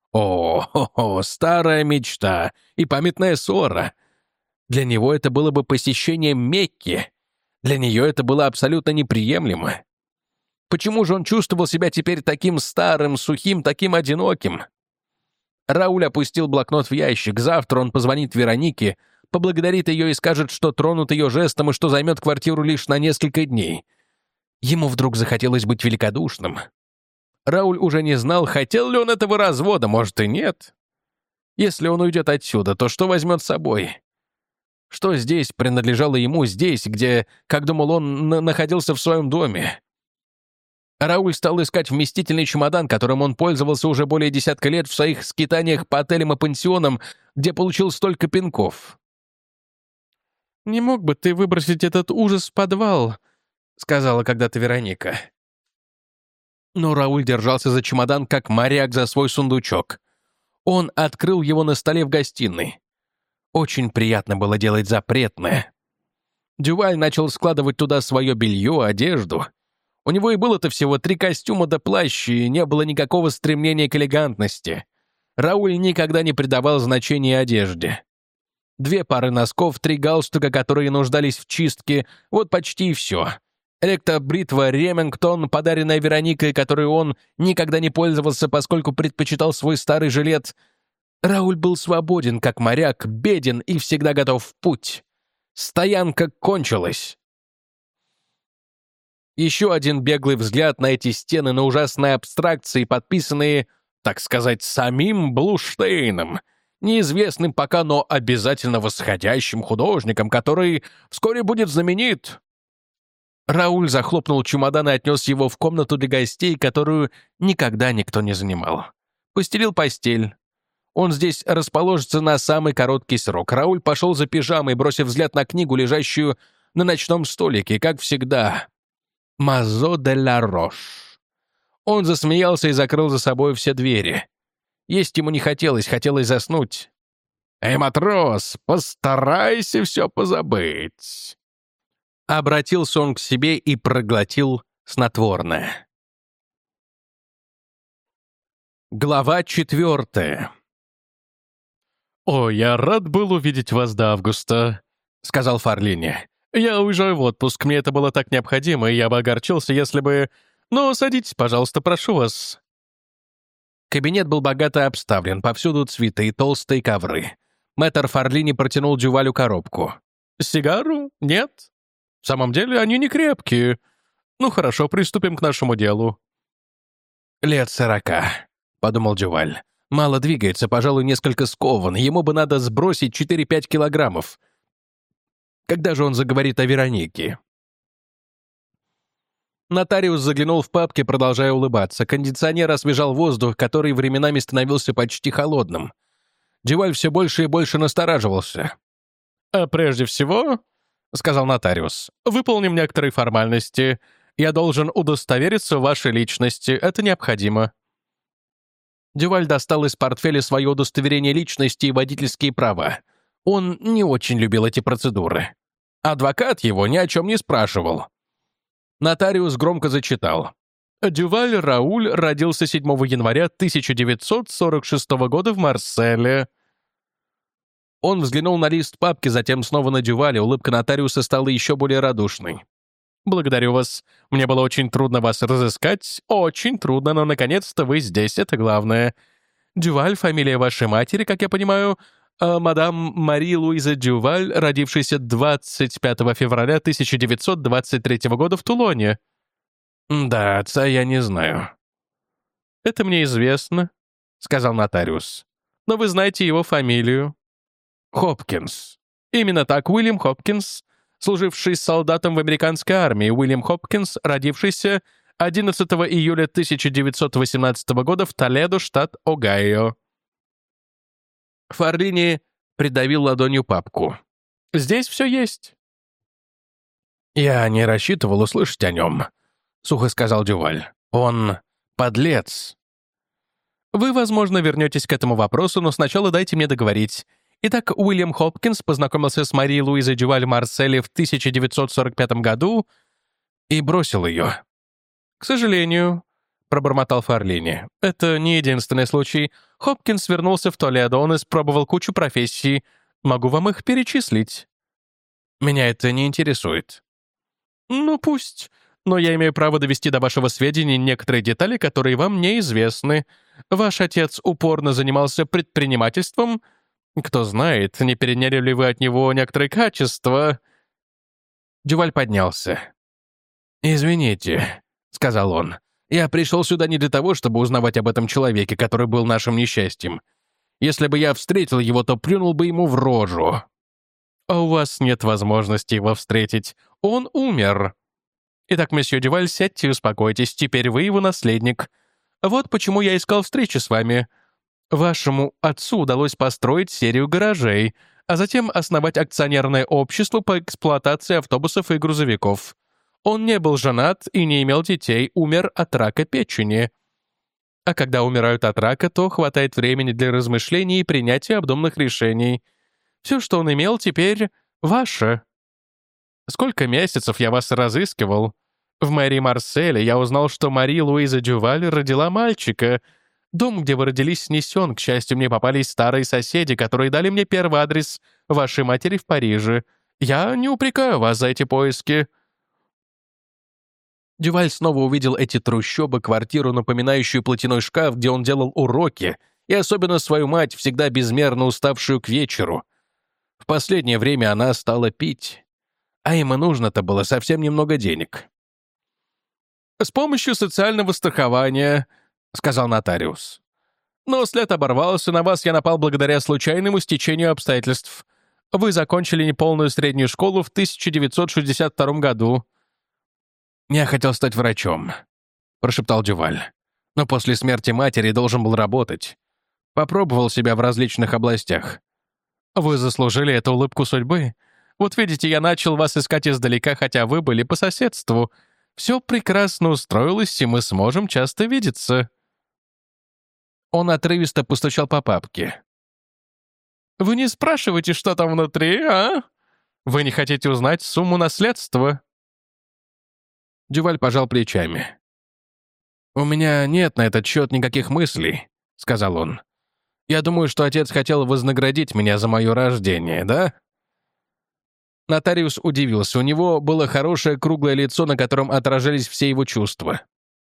О, старая мечта и памятная ссора. Для него это было бы посещение Мекки. Для нее это было абсолютно неприемлемо. Почему же он чувствовал себя теперь таким старым, сухим, таким одиноким? Рауль опустил блокнот в ящик. Завтра он позвонит Веронике, поблагодарит ее и скажет, что тронут ее жестом и что займет квартиру лишь на несколько дней. Ему вдруг захотелось быть великодушным. Рауль уже не знал, хотел ли он этого развода, может и нет. Если он уйдет отсюда, то что возьмет с собой? Что здесь принадлежало ему, здесь, где, как думал он, находился в своем доме? Рауль стал искать вместительный чемодан, которым он пользовался уже более десятка лет в своих скитаниях по отелям и пансионам, где получил столько пинков. «Не мог бы ты выбросить этот ужас в подвал?» — сказала когда-то Вероника. Но Рауль держался за чемодан, как моряк за свой сундучок. Он открыл его на столе в гостиной. Очень приятно было делать запретное. Дюваль начал складывать туда свое белье, одежду. У него и было-то всего 3 костюма да плащ, и не было никакого стремления к элегантности. Рауль никогда не придавал значения одежде. 2 пары носков, 3 галстука, которые нуждались в чистке, вот почти и все. Электробритва Ремингтон, подаренная Вероникой, которой он никогда не пользовался, поскольку предпочитал свой старый жилет. Рауль был свободен, как моряк, беден и всегда готов в путь. Стоянка кончилась. Еще один беглый взгляд на эти стены, на ужасные абстракции, подписанные так сказать, самим Блуштейном, неизвестным пока, но обязательно восходящим художником, который вскоре будет знаменит». Рауль захлопнул чемодан и отнес его в комнату для гостей, которую никогда никто не занимал. Постелил постель. Он здесь расположится на самый короткий срок. Рауль пошел за пижамой, бросив взгляд на книгу, лежащую на ночном столике, как всегда. «Мазо де ла Рош». Он засмеялся и закрыл за собой все двери. Есть ему не хотелось, хотелось заснуть. «Эй, матрос, постарайся все позабыть». Обратился он к себе и проглотил снотворное. Глава 4. «О, я рад был увидеть вас до августа», — сказал Фарлини. «Я уезжаю в отпуск, мне это было так необходимо, и я бы огорчился, если бы... Ну, садитесь, пожалуйста, прошу вас». Кабинет был богато обставлен, повсюду цветы и толстые ковры. Мэтр Фарлини протянул Дювалю коробку. «Сигару? Нет? В самом деле они не крепкие. Ну хорошо, приступим к нашему делу». «Лет 40, — подумал Дюваль. Мало двигается, пожалуй, несколько скован. Ему бы надо сбросить 4-5 килограммов. Когда же он заговорит о Веронике?» Нотариус заглянул в папки, продолжая улыбаться. Кондиционер освежал воздух, который временами становился почти холодным. Дюваль все больше и больше настораживался. «А прежде всего, — сказал нотариус, — выполним некоторые формальности. Я должен удостовериться в вашей личности. Это необходимо». Дюваль достал из портфеля свое удостоверение личности и водительские права. Он не очень любил эти процедуры. Адвокат его ни о чем не спрашивал. Нотариус громко зачитал. «Дюваль Рауль родился 7 января 1946 года в Марселе». Он взглянул на лист папки, затем снова на Дюваля. Улыбка нотариуса стала еще более радушной. «Благодарю вас. Мне было очень трудно вас разыскать. Очень трудно, но наконец-то вы здесь, это главное. Дюваль — фамилия вашей матери, как я понимаю. Мадам Мари Луиза Дюваль, родившаяся 25 февраля 1923 года в Тулоне». «Да, отца я не знаю». «Это мне известно», — сказал нотариус. «Но вы знаете его фамилию». «Хопкинс». «Именно так, Уильям Хопкинс, служивший солдатом в американской армии, Уильям Хопкинс, родившийся 11 июля 1918 года в Толедо, штат Огайо». Фарлини придавил ладонью папку. «Здесь все есть». «Я не рассчитывал услышать о нем», — сухо сказал Дюваль. «Он подлец». «Вы, возможно, вернетесь к этому вопросу, но сначала дайте мне договорить. Итак, Уильям Хопкинс познакомился с Марией Луизой Дюваль в Марселе в 1945 году и бросил ее». «К сожалению», — пробормотал Фарлини, — «это не единственный случай. Хопкинс вернулся в Толедо, он испробовал кучу профессий. Могу вам их перечислить». «Меня это не интересует». «Ну, пусть. Но я имею право довести до вашего сведения некоторые детали, которые вам неизвестны. Ваш отец упорно занимался предпринимательством. Кто знает, не переняли ли вы от него некоторые качества?» Дюваль поднялся. «Извините», — сказал он. «Я пришел сюда не для того, чтобы узнавать об этом человеке, который был нашим несчастьем. Если бы я встретил его, то плюнул бы ему в рожу». «А у вас нет возможности его встретить. Он умер. Итак, месье Дюваль, сядьте и успокойтесь. Теперь вы его наследник. Вот почему я искал встречи с вами. Вашему отцу удалось построить серию гаражей, а затем основать акционерное общество по эксплуатации автобусов и грузовиков. Он не был женат и не имел детей, умер от рака печени. А когда умирают от рака, то хватает времени для размышлений и принятия обдуманных решений. Все, что он имел, теперь ваше. Сколько месяцев я вас разыскивал. В мэрии Марселя я узнал, что Мари Луиза Дюваль родила мальчика. Дом, где вы родились, снесен. К счастью, мне попались старые соседи, которые дали мне первый адрес вашей матери в Париже. Я не упрекаю вас за эти поиски». Дюваль снова увидел эти трущобы, квартиру, напоминающую платяной шкаф, где он делал уроки, и особенно свою мать, всегда безмерно уставшую к вечеру. В последнее время она стала пить, а ему нужно-то было совсем немного денег. «С помощью социального страхования», — сказал нотариус. Но след оборвался, на вас я напал благодаря случайному стечению обстоятельств. Вы закончили неполную среднюю школу в 1962 году. «Я хотел стать врачом», — прошептал Дюваль. «Но после смерти матери должен был работать. Попробовал себя в различных областях». Вы заслужили эту улыбку судьбы. Вот видите, я начал вас искать издалека, хотя вы были по соседству. Все прекрасно устроилось, и мы сможем часто видеться». Он отрывисто постучал по папке. «Вы не спрашиваете, что там внутри, а? Вы не хотите узнать сумму наследства?» Дюваль пожал плечами. «У меня нет на этот счет никаких мыслей», — сказал он. «Я думаю, что отец хотел вознаградить меня за мое рождение, да?» Нотариус удивился. У него было хорошее круглое лицо, на котором отражались все его чувства.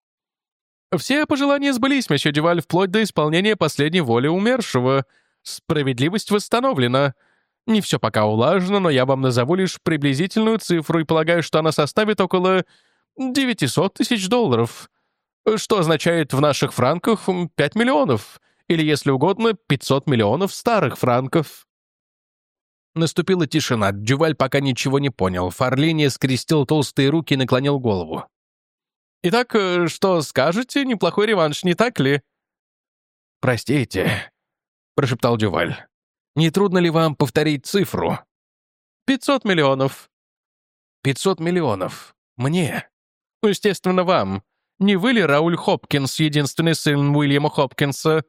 «Все пожелания сбылись, месье Дюваль, вплоть до исполнения последней воли умершего. Справедливость восстановлена. Не все пока улажено, но я вам назову лишь приблизительную цифру и полагаю, что она составит около $900 тысяч, что означает в наших франках 5 миллионов, или, если угодно, 500 миллионов старых франков». Наступила тишина. Дюваль пока ничего не понял. Фарлини скрестил толстые руки и наклонил голову. «Итак, что скажете? Неплохой реванш, не так ли?» «Простите», — прошептал Дюваль. «Не трудно ли вам повторить цифру?» 500 миллионов. 500 миллионов. Мне?» Ну, естественно, вам. Не вы ли Рауль Хопкинс, единственный сын Уильяма Хопкинса?»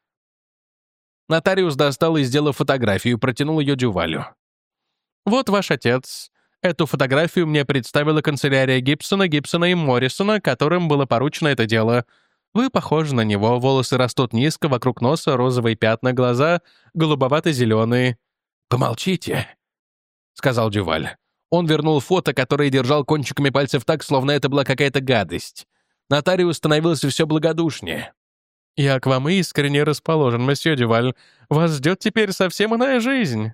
Нотариус достал из дела фотографию и протянул ее Дювалю. «Вот ваш отец. Эту фотографию мне представила канцелярия Гибсона и Моррисона, которым было поручено это дело. Вы похожи на него, волосы растут низко, вокруг носа розовые пятна, глаза голубовато-зеленые». «Помолчите», — сказал Дюваль. Он вернул фото, которое держал кончиками пальцев так, словно это была какая-то гадость. Нотариус становился все благодушнее. «Я к вам искренне расположен, месье Дюваль. Вас ждет теперь совсем иная жизнь».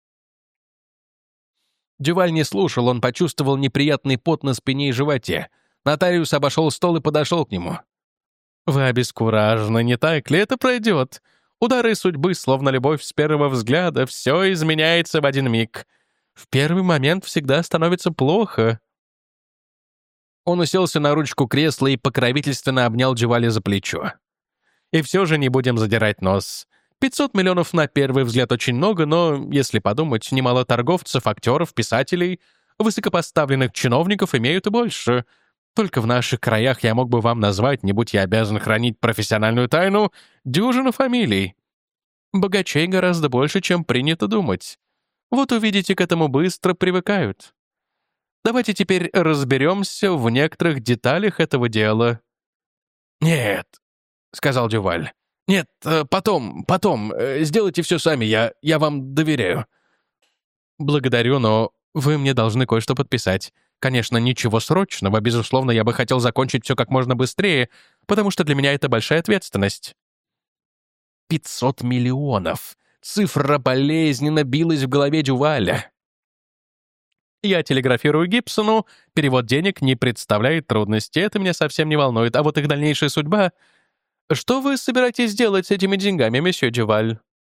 Дюваль не слушал, он почувствовал неприятный пот на спине и животе. Нотариус обошел стол и подошел к нему. «Вы обескуражены, не так ли? Это пройдет. Удары судьбы, словно любовь с первого взгляда, все изменяется в один миг. В первый момент всегда становится плохо». Он уселся на ручку кресла и покровительственно обнял Дюваля за плечо. «И все же не будем задирать нос. 500 миллионов на первый взгляд очень много, но, если подумать, немало торговцев, актеров, писателей, высокопоставленных чиновников имеют и больше. Только в наших краях я мог бы вам назвать, не будь я обязан хранить профессиональную тайну, дюжину фамилий. Богачей гораздо больше, чем принято думать. Вот увидите, к этому быстро привыкают. Давайте теперь разберемся в некоторых деталях этого дела». «Нет», — сказал Дюваль. «Нет, потом, сделайте все сами, я вам доверяю». «Благодарю, но вы мне должны кое-что подписать. Конечно, ничего срочного, безусловно, я бы хотел закончить все как можно быстрее, потому что для меня это большая ответственность». 500 миллионов. Цифра болезненно билась в голове Дюваля. «Я телеграфирую Гибсону, перевод денег не представляет трудности, это меня совсем не волнует, а вот их дальнейшая судьба... Что вы собираетесь делать с этими деньгами, месье Дюваль?»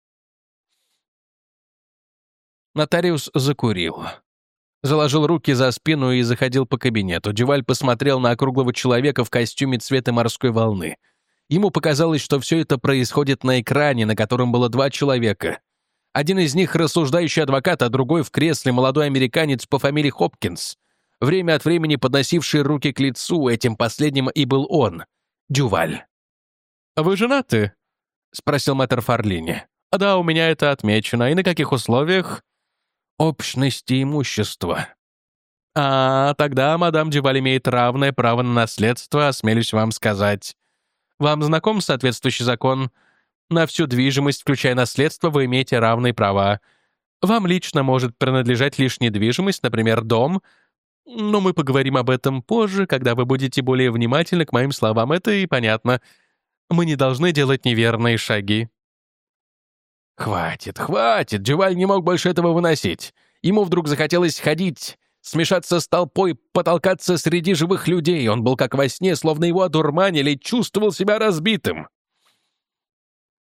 Нотариус закурил. Заложил руки за спину и заходил по кабинету. Дюваль посмотрел на округлого человека в костюме цвета морской волны. Ему показалось, что все это происходит на экране, на котором было два человека. Один из них — рассуждающий адвокат, а другой в кресле молодой американец по фамилии Хопкинс. Время от времени подносивший руки к лицу, этим последним и был он, Дюваль. «Вы женаты?» — спросил мэтр Фарлини. «Да, у меня это отмечено. И на каких условиях?» «Общности имущества». Тогда мадам Дюваль имеет равное право на наследство, осмелюсь вам сказать. Вам знаком соответствующий закон? На всю движимость, включая наследство, вы имеете равные права. Вам лично может принадлежать лишь недвижимость, например, дом, но мы поговорим об этом позже, когда вы будете более внимательны к моим словам, это и понятно. Мы не должны делать неверные шаги». «Хватит. Дюваль не мог больше этого выносить. Ему вдруг захотелось ходить, смешаться с толпой, потолкаться среди живых людей. Он был как во сне, словно его одурманили, чувствовал себя разбитым.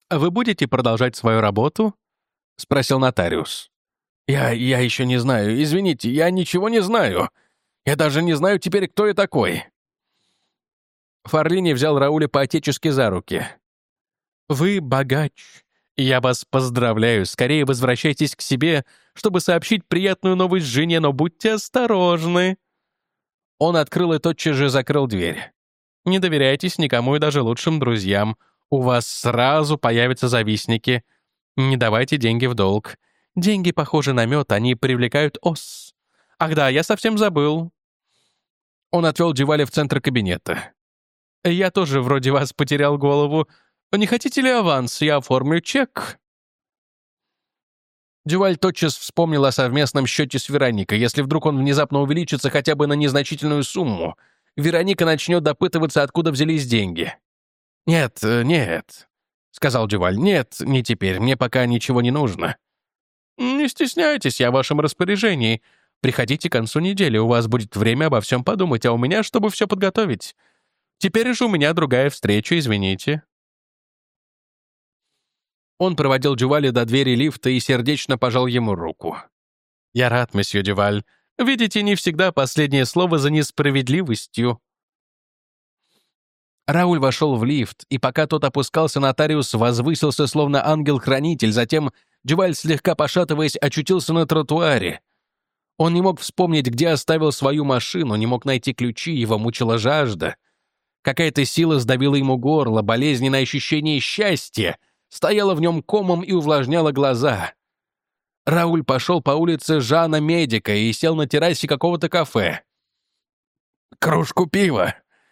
Вы будете продолжать свою работу?» — спросил нотариус. Я еще не знаю. Извините, я ничего не знаю. Я даже не знаю теперь, кто я такой». Фарлини взял Рауля по-отечески за руки. «Вы богач. Я вас поздравляю. Скорее возвращайтесь к себе, чтобы сообщить приятную новость жене, но будьте осторожны». Он открыл и тотчас же закрыл дверь. «Не доверяйтесь никому и даже лучшим друзьям. У вас сразу появятся завистники. Не давайте деньги в долг. Деньги похожи на мед, они привлекают ос. Ах да, я совсем забыл». Он отвел Дюваля в центр кабинета. «Я тоже вроде вас потерял голову. Не хотите ли аванс? Я оформлю чек». Дюваль тотчас вспомнил о совместном счете с Вероникой. Если вдруг он внезапно увеличится хотя бы на незначительную сумму, Вероника начнет допытываться, откуда взялись деньги. «Нет, нет», — сказал Дюваль, — «нет, не теперь, мне пока ничего не нужно». «Не стесняйтесь, я в вашем распоряжении. Приходите к концу недели, у вас будет время обо всем подумать, а у меня, чтобы все подготовить. Теперь же у меня другая встреча, извините». Он проводил Дюваля до двери лифта и сердечно пожал ему руку. «Я рад, месье Дюваль. Видите, не всегда последнее слово за несправедливостью». Рауль вошел в лифт, и пока тот опускался, нотариус возвысился, словно ангел-хранитель, затем Дюваль, слегка пошатываясь, очутился на тротуаре. Он не мог вспомнить, где оставил свою машину, не мог найти ключи, его мучила жажда. Какая-то сила сдавила ему горло, болезненное ощущение счастья стояло в нем комом и увлажняло глаза. Рауль пошел по улице Жана Медика и сел на террасе какого-то кафе. «Кружку пива!»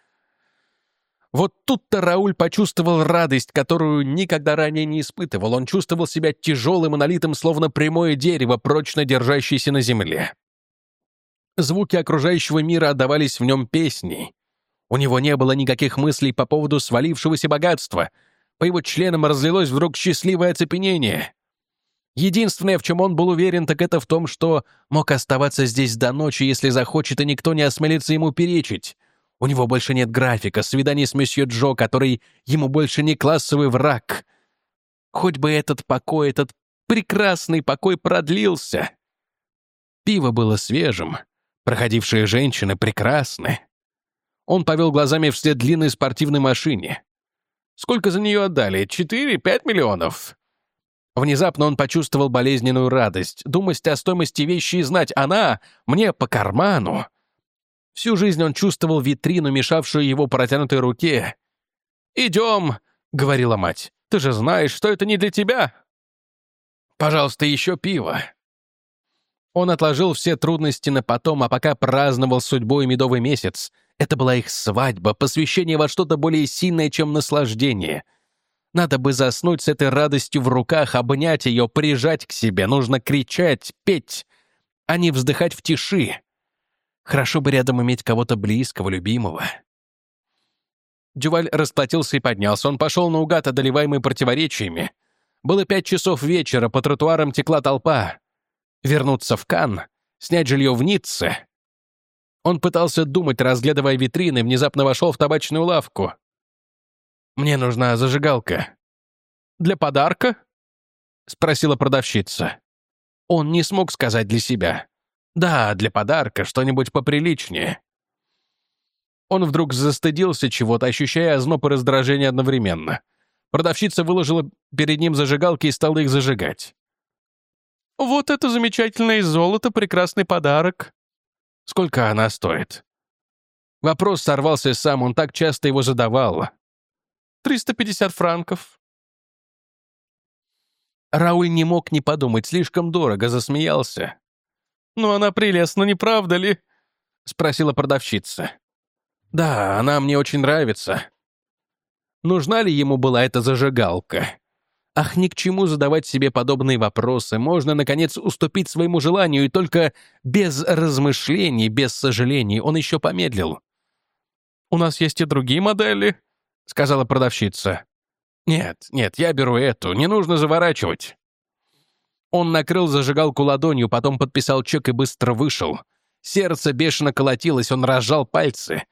Вот тут-то Рауль почувствовал радость, которую никогда ранее не испытывал. Он чувствовал себя тяжелым и налитым, словно прямое дерево, прочно держащееся на земле. Звуки окружающего мира отдавались в нем песней. У него не было никаких мыслей по поводу свалившегося богатства. По его членам разлилось вдруг счастливое оцепенение. Единственное, в чем он был уверен, так это в том, что мог оставаться здесь до ночи, если захочет, и никто не осмелится ему перечить. У него больше нет графика, свиданий с месье Джо, который ему больше не классовый враг. Хоть бы этот покой, этот прекрасный покой продлился. Пиво было свежим, проходившие женщины прекрасны. Он повел глазами вслед длинной спортивной машине. Сколько за нее отдали? 4-5 миллионов. Внезапно он почувствовал болезненную радость, думать о стоимости вещи и знать, она мне по карману. Всю жизнь он чувствовал витрину, мешавшую его протянутой руке. «Идем», — говорила мать, — «ты же знаешь, что это не для тебя». «Пожалуйста, еще пиво». Он отложил все трудности на потом, а пока праздновал судьбу и медовый месяц. Это была их свадьба, посвящение во что-то более сильное, чем наслаждение. Надо бы заснуть с этой радостью в руках, обнять ее, прижать к себе. Нужно кричать, петь, а не вздыхать в тиши. Хорошо бы рядом иметь кого-то близкого, любимого. Дюваль расплатился и поднялся. Он пошел наугад, одолеваемый противоречиями. Было 5 часов вечера, по тротуарам текла толпа. Вернуться в Канн, снять жилье в Ницце. Он пытался думать, разглядывая витрины, внезапно вошел в табачную лавку. «Мне нужна зажигалка». «Для подарка?» — спросила продавщица. Он не смог сказать для себя. «Да, для подарка, что-нибудь поприличнее». Он вдруг застыдился чего-то, ощущая озноб и раздражение одновременно. Продавщица выложила перед ним зажигалки и стала их зажигать. «Вот это замечательное из золота, прекрасный подарок». «Сколько она стоит?» Вопрос сорвался сам, он так часто его задавал. 350 франков. Рауль не мог не подумать, слишком дорого, засмеялся. «Ну, она прелестна, не правда ли?» — спросила продавщица. «Да, она мне очень нравится». Нужна ли ему была эта зажигалка? Ах, ни к чему задавать себе подобные вопросы. Можно, наконец, уступить своему желанию, и только без размышлений, без сожалений он еще помедлил. «У нас есть и другие модели», — сказала продавщица. «Нет, нет, я беру эту, не нужно заворачивать». Он накрыл зажигалку ладонью, потом подписал чек и быстро вышел. Сердце бешено колотилось, он разжал пальцы.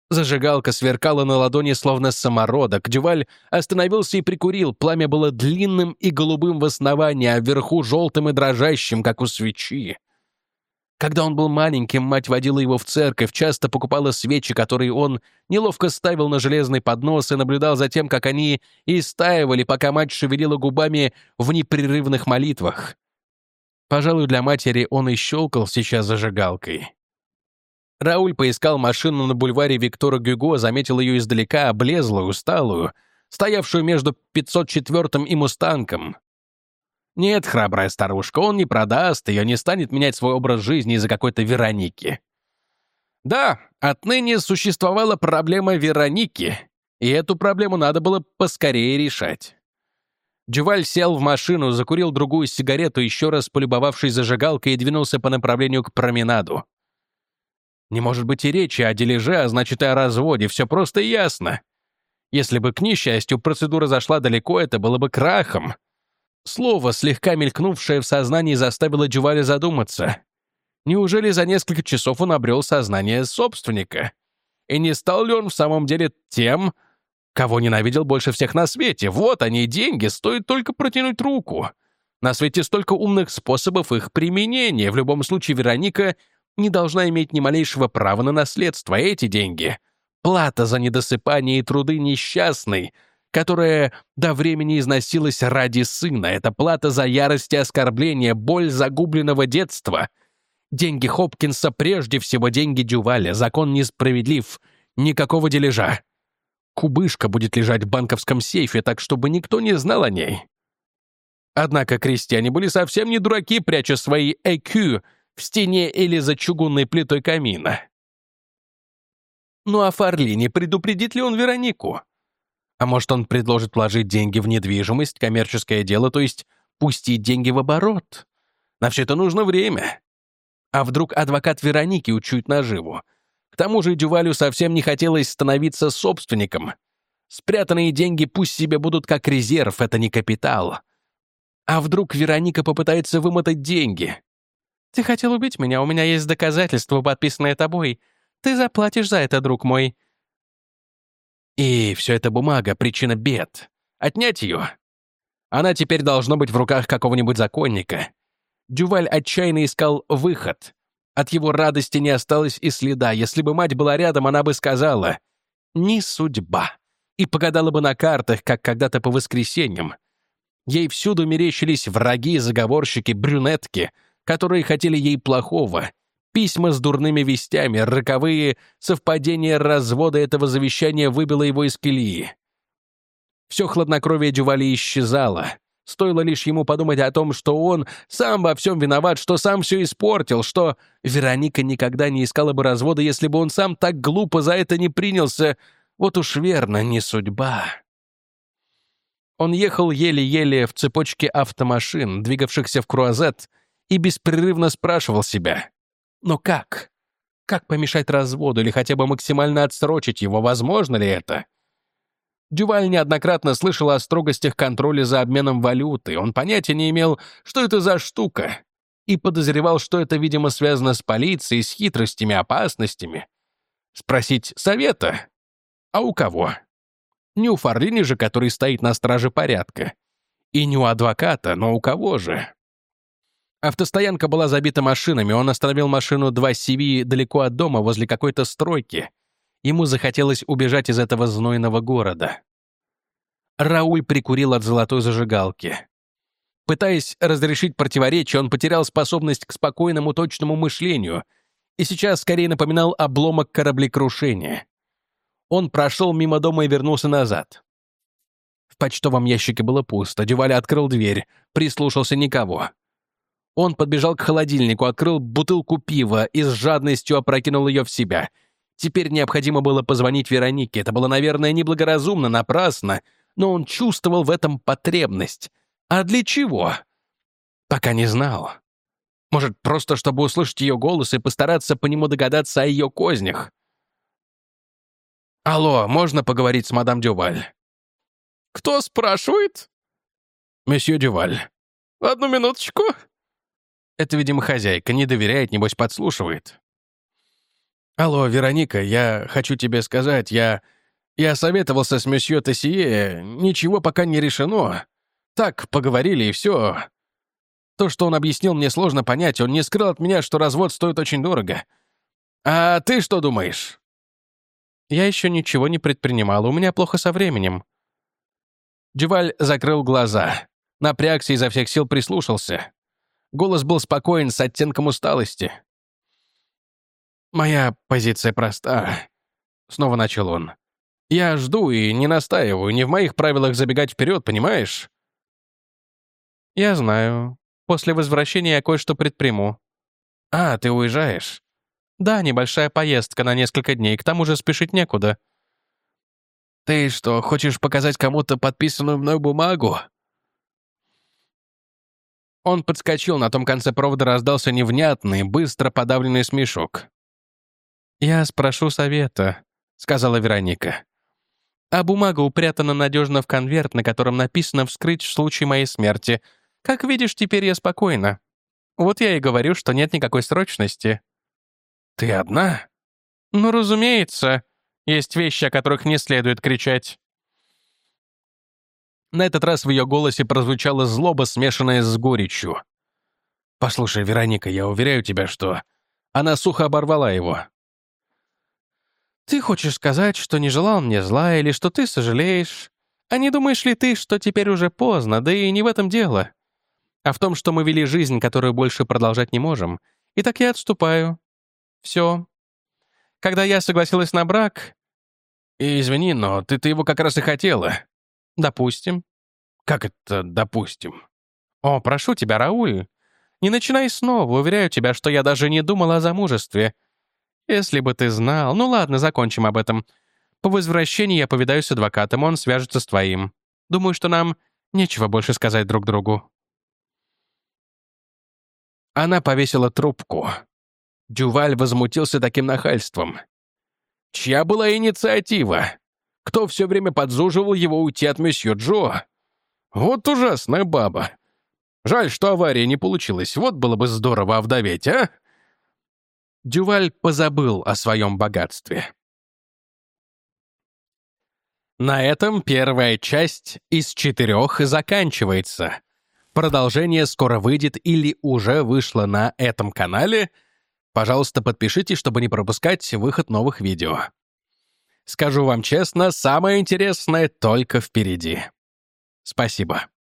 Зажигалка сверкала на ладони, словно самородок. Дюваль остановился и прикурил. Пламя было длинным и голубым в основании, а вверху желтым и дрожащим, как у свечи. Когда он был маленьким, мать водила его в церковь, часто покупала свечи, которые он неловко ставил на железный поднос и наблюдал за тем, как они истаивали, пока мать шевелила губами в непрерывных молитвах. Пожалуй, для матери он и щелкал сейчас зажигалкой. Рауль поискал машину на бульваре Виктора Гюго, заметил ее издалека, облезлую, усталую, стоявшую между 504-м и «Мустангом». Нет, храбрая старушка, он не продаст ее, не станет менять свой образ жизни из-за какой-то Вероники. Да, отныне существовала проблема Вероники, и эту проблему надо было поскорее решать. Дюваль сел в машину, закурил другую сигарету, еще раз полюбовавшись зажигалкой, и двинулся по направлению к променаду. Не может быть и речи о дележе, а значит и о разводе. Все просто и ясно. Если бы, к несчастью, процедура зашла далеко, это было бы крахом. Слово, слегка мелькнувшее в сознании, заставило Дюваля задуматься. Неужели за несколько часов он обрел сознание собственника? И не стал ли он в самом деле тем, кого ненавидел больше всех на свете? Вот они, деньги, стоит только протянуть руку. На свете столько умных способов их применения. В любом случае, Вероника не должна иметь ни малейшего права на наследство. Эти деньги — плата за недосыпание и труды несчастной, которая до времени износилась ради сына. Это плата за ярость и оскорбление, боль загубленного детства. Деньги Хопкинса прежде всего деньги Дюваля. Закон несправедлив. Никакого дележа. Кубышка будет лежать в банковском сейфе, так чтобы никто не знал о ней. Однако крестьяне были совсем не дураки, пряча свои ЭКЮ в стене или за чугунной плитой камина. Ну а Фарли, не предупредит ли он Веронику? А может, он предложит вложить деньги в недвижимость, коммерческое дело, то есть пустить деньги в оборот? На все это нужно время. А вдруг адвокат Вероники учует наживу? К тому же Дювалю совсем не хотелось становиться собственником. Спрятанные деньги пусть себе будут как резерв, это не капитал. А вдруг Вероника попытается вымотать деньги? «Ты хотел убить меня, у меня есть доказательства, подписанные тобой. Ты заплатишь за это, друг мой». И все это бумага, причина бед. Отнять ее? Она теперь должна быть в руках какого-нибудь законника. Дюваль отчаянно искал выход. От его радости не осталось и следа. Если бы мать была рядом, она бы сказала «не судьба» и погадала бы на картах, как когда-то по воскресеньям. Ей всюду мерещились враги, заговорщики, брюнетки, которые хотели ей плохого. Письма с дурными вестями, роковые совпадения развода этого завещания выбило его из колеи. Все хладнокровие Дюваля исчезало. Стоило лишь ему подумать о том, что он сам во всем виноват, что сам все испортил, что Вероника никогда не искала бы развода, если бы он сам так глупо за это не принялся. Вот уж верно, не судьба. Он ехал еле-еле в цепочке автомашин, двигавшихся в Круазет, и беспрерывно спрашивал себя: «Но как? Как помешать разводу или хотя бы максимально отсрочить его? Возможно ли это?» Дюваль неоднократно слышал о строгостях контроля за обменом валюты. Он понятия не имел, что это за штука, и подозревал, что это, видимо, связано с полицией, с хитростями, опасностями. Спросить совета? А у кого? Не у Фарлини же, который стоит на страже порядка. И не у адвоката, но у кого же? Автостоянка была забита машинами. Он остановил машину 2 CV далеко от дома, возле какой-то стройки. Ему захотелось убежать из этого знойного города. Рауль прикурил от золотой зажигалки. Пытаясь разрешить противоречие, он потерял способность к спокойному, точному мышлению и сейчас скорее напоминал обломок кораблекрушения. Он прошел мимо дома и вернулся назад. В почтовом ящике было пусто. Дюваль открыл дверь, прислушался — никого. Он подбежал к холодильнику, открыл бутылку пива и с жадностью опрокинул ее в себя. Теперь необходимо было позвонить Веронике. Это было, наверное, неблагоразумно, напрасно, но он чувствовал в этом потребность. А для чего? Пока не знал. Может, просто чтобы услышать ее голос и постараться по нему догадаться о ее кознях. «Алло, можно поговорить с мадам Дюваль?» «Кто спрашивает?» «Месье Дюваль». «Одну минуточку». Это, видимо, хозяйка, не доверяет, небось подслушивает. Алло, Вероника, я хочу тебе сказать, я советовался с месье Тессие, ничего пока не решено. Так, поговорили и все. То, что он объяснил, мне сложно понять. Он не скрыл от меня, что развод стоит очень дорого. А ты что думаешь?» «Я еще ничего не предпринимал, у меня плохо со временем». Дюваль закрыл глаза, напрягся, изо всех сил прислушался. Голос был спокоен, с оттенком усталости. «Моя позиция проста», — снова начал он. «Я жду и не настаиваю, не в моих правилах забегать вперед, понимаешь?» «Я знаю. После возвращения я кое-что предприму». «А, ты уезжаешь?» «Да, небольшая поездка на несколько дней, к тому же спешить некуда». «Ты что, хочешь показать кому-то подписанную мной бумагу?» Он подскочил, на том конце провода раздался невнятный, быстро подавленный смешок. «Я спрошу совета», — сказала Вероника. «А бумага упрятана надежно в конверт, на котором написано «вскрыть в случае моей смерти». Как видишь, теперь я спокойна. Вот я и говорю, что нет никакой срочности». «Ты одна?» «Ну, разумеется. Есть вещи, о которых не следует кричать». На этот раз в ее голосе прозвучала злоба, смешанная с горечью. «Послушай, Вероника, я уверяю тебя, что...» Она сухо оборвала его. «Ты хочешь сказать, что не желал мне зла или что ты сожалеешь? А не думаешь ли ты, что теперь уже поздно, да и не в этом дело? А в том, что мы вели жизнь, которую больше продолжать не можем. И так я отступаю. Все. Когда я согласилась на брак...» И извини, но ты его как раз и хотела. «Допустим». Как это «допустим»? «О, прошу тебя, Рауль, не начинай снова, уверяю тебя, что я даже не думал о замужестве. Если бы ты знал... Ну ладно, закончим об этом. По возвращении я повидаюсь с адвокатом, он свяжется с твоим. Думаю, что нам нечего больше сказать друг другу». Она повесила трубку. Дюваль возмутился таким нахальством. Чья была инициатива? Кто все время подзуживал его уйти от месье Джо? Вот ужасная баба. Жаль, что авария не получилась. Вот было бы здорово овдоветь, а? Дюваль позабыл о своем богатстве. На этом первая часть из 4 заканчивается. Продолжение скоро выйдет или уже вышло на этом канале. Пожалуйста, подпишитесь, чтобы не пропускать выход новых видео. Скажу вам честно, самое интересное только впереди. Спасибо.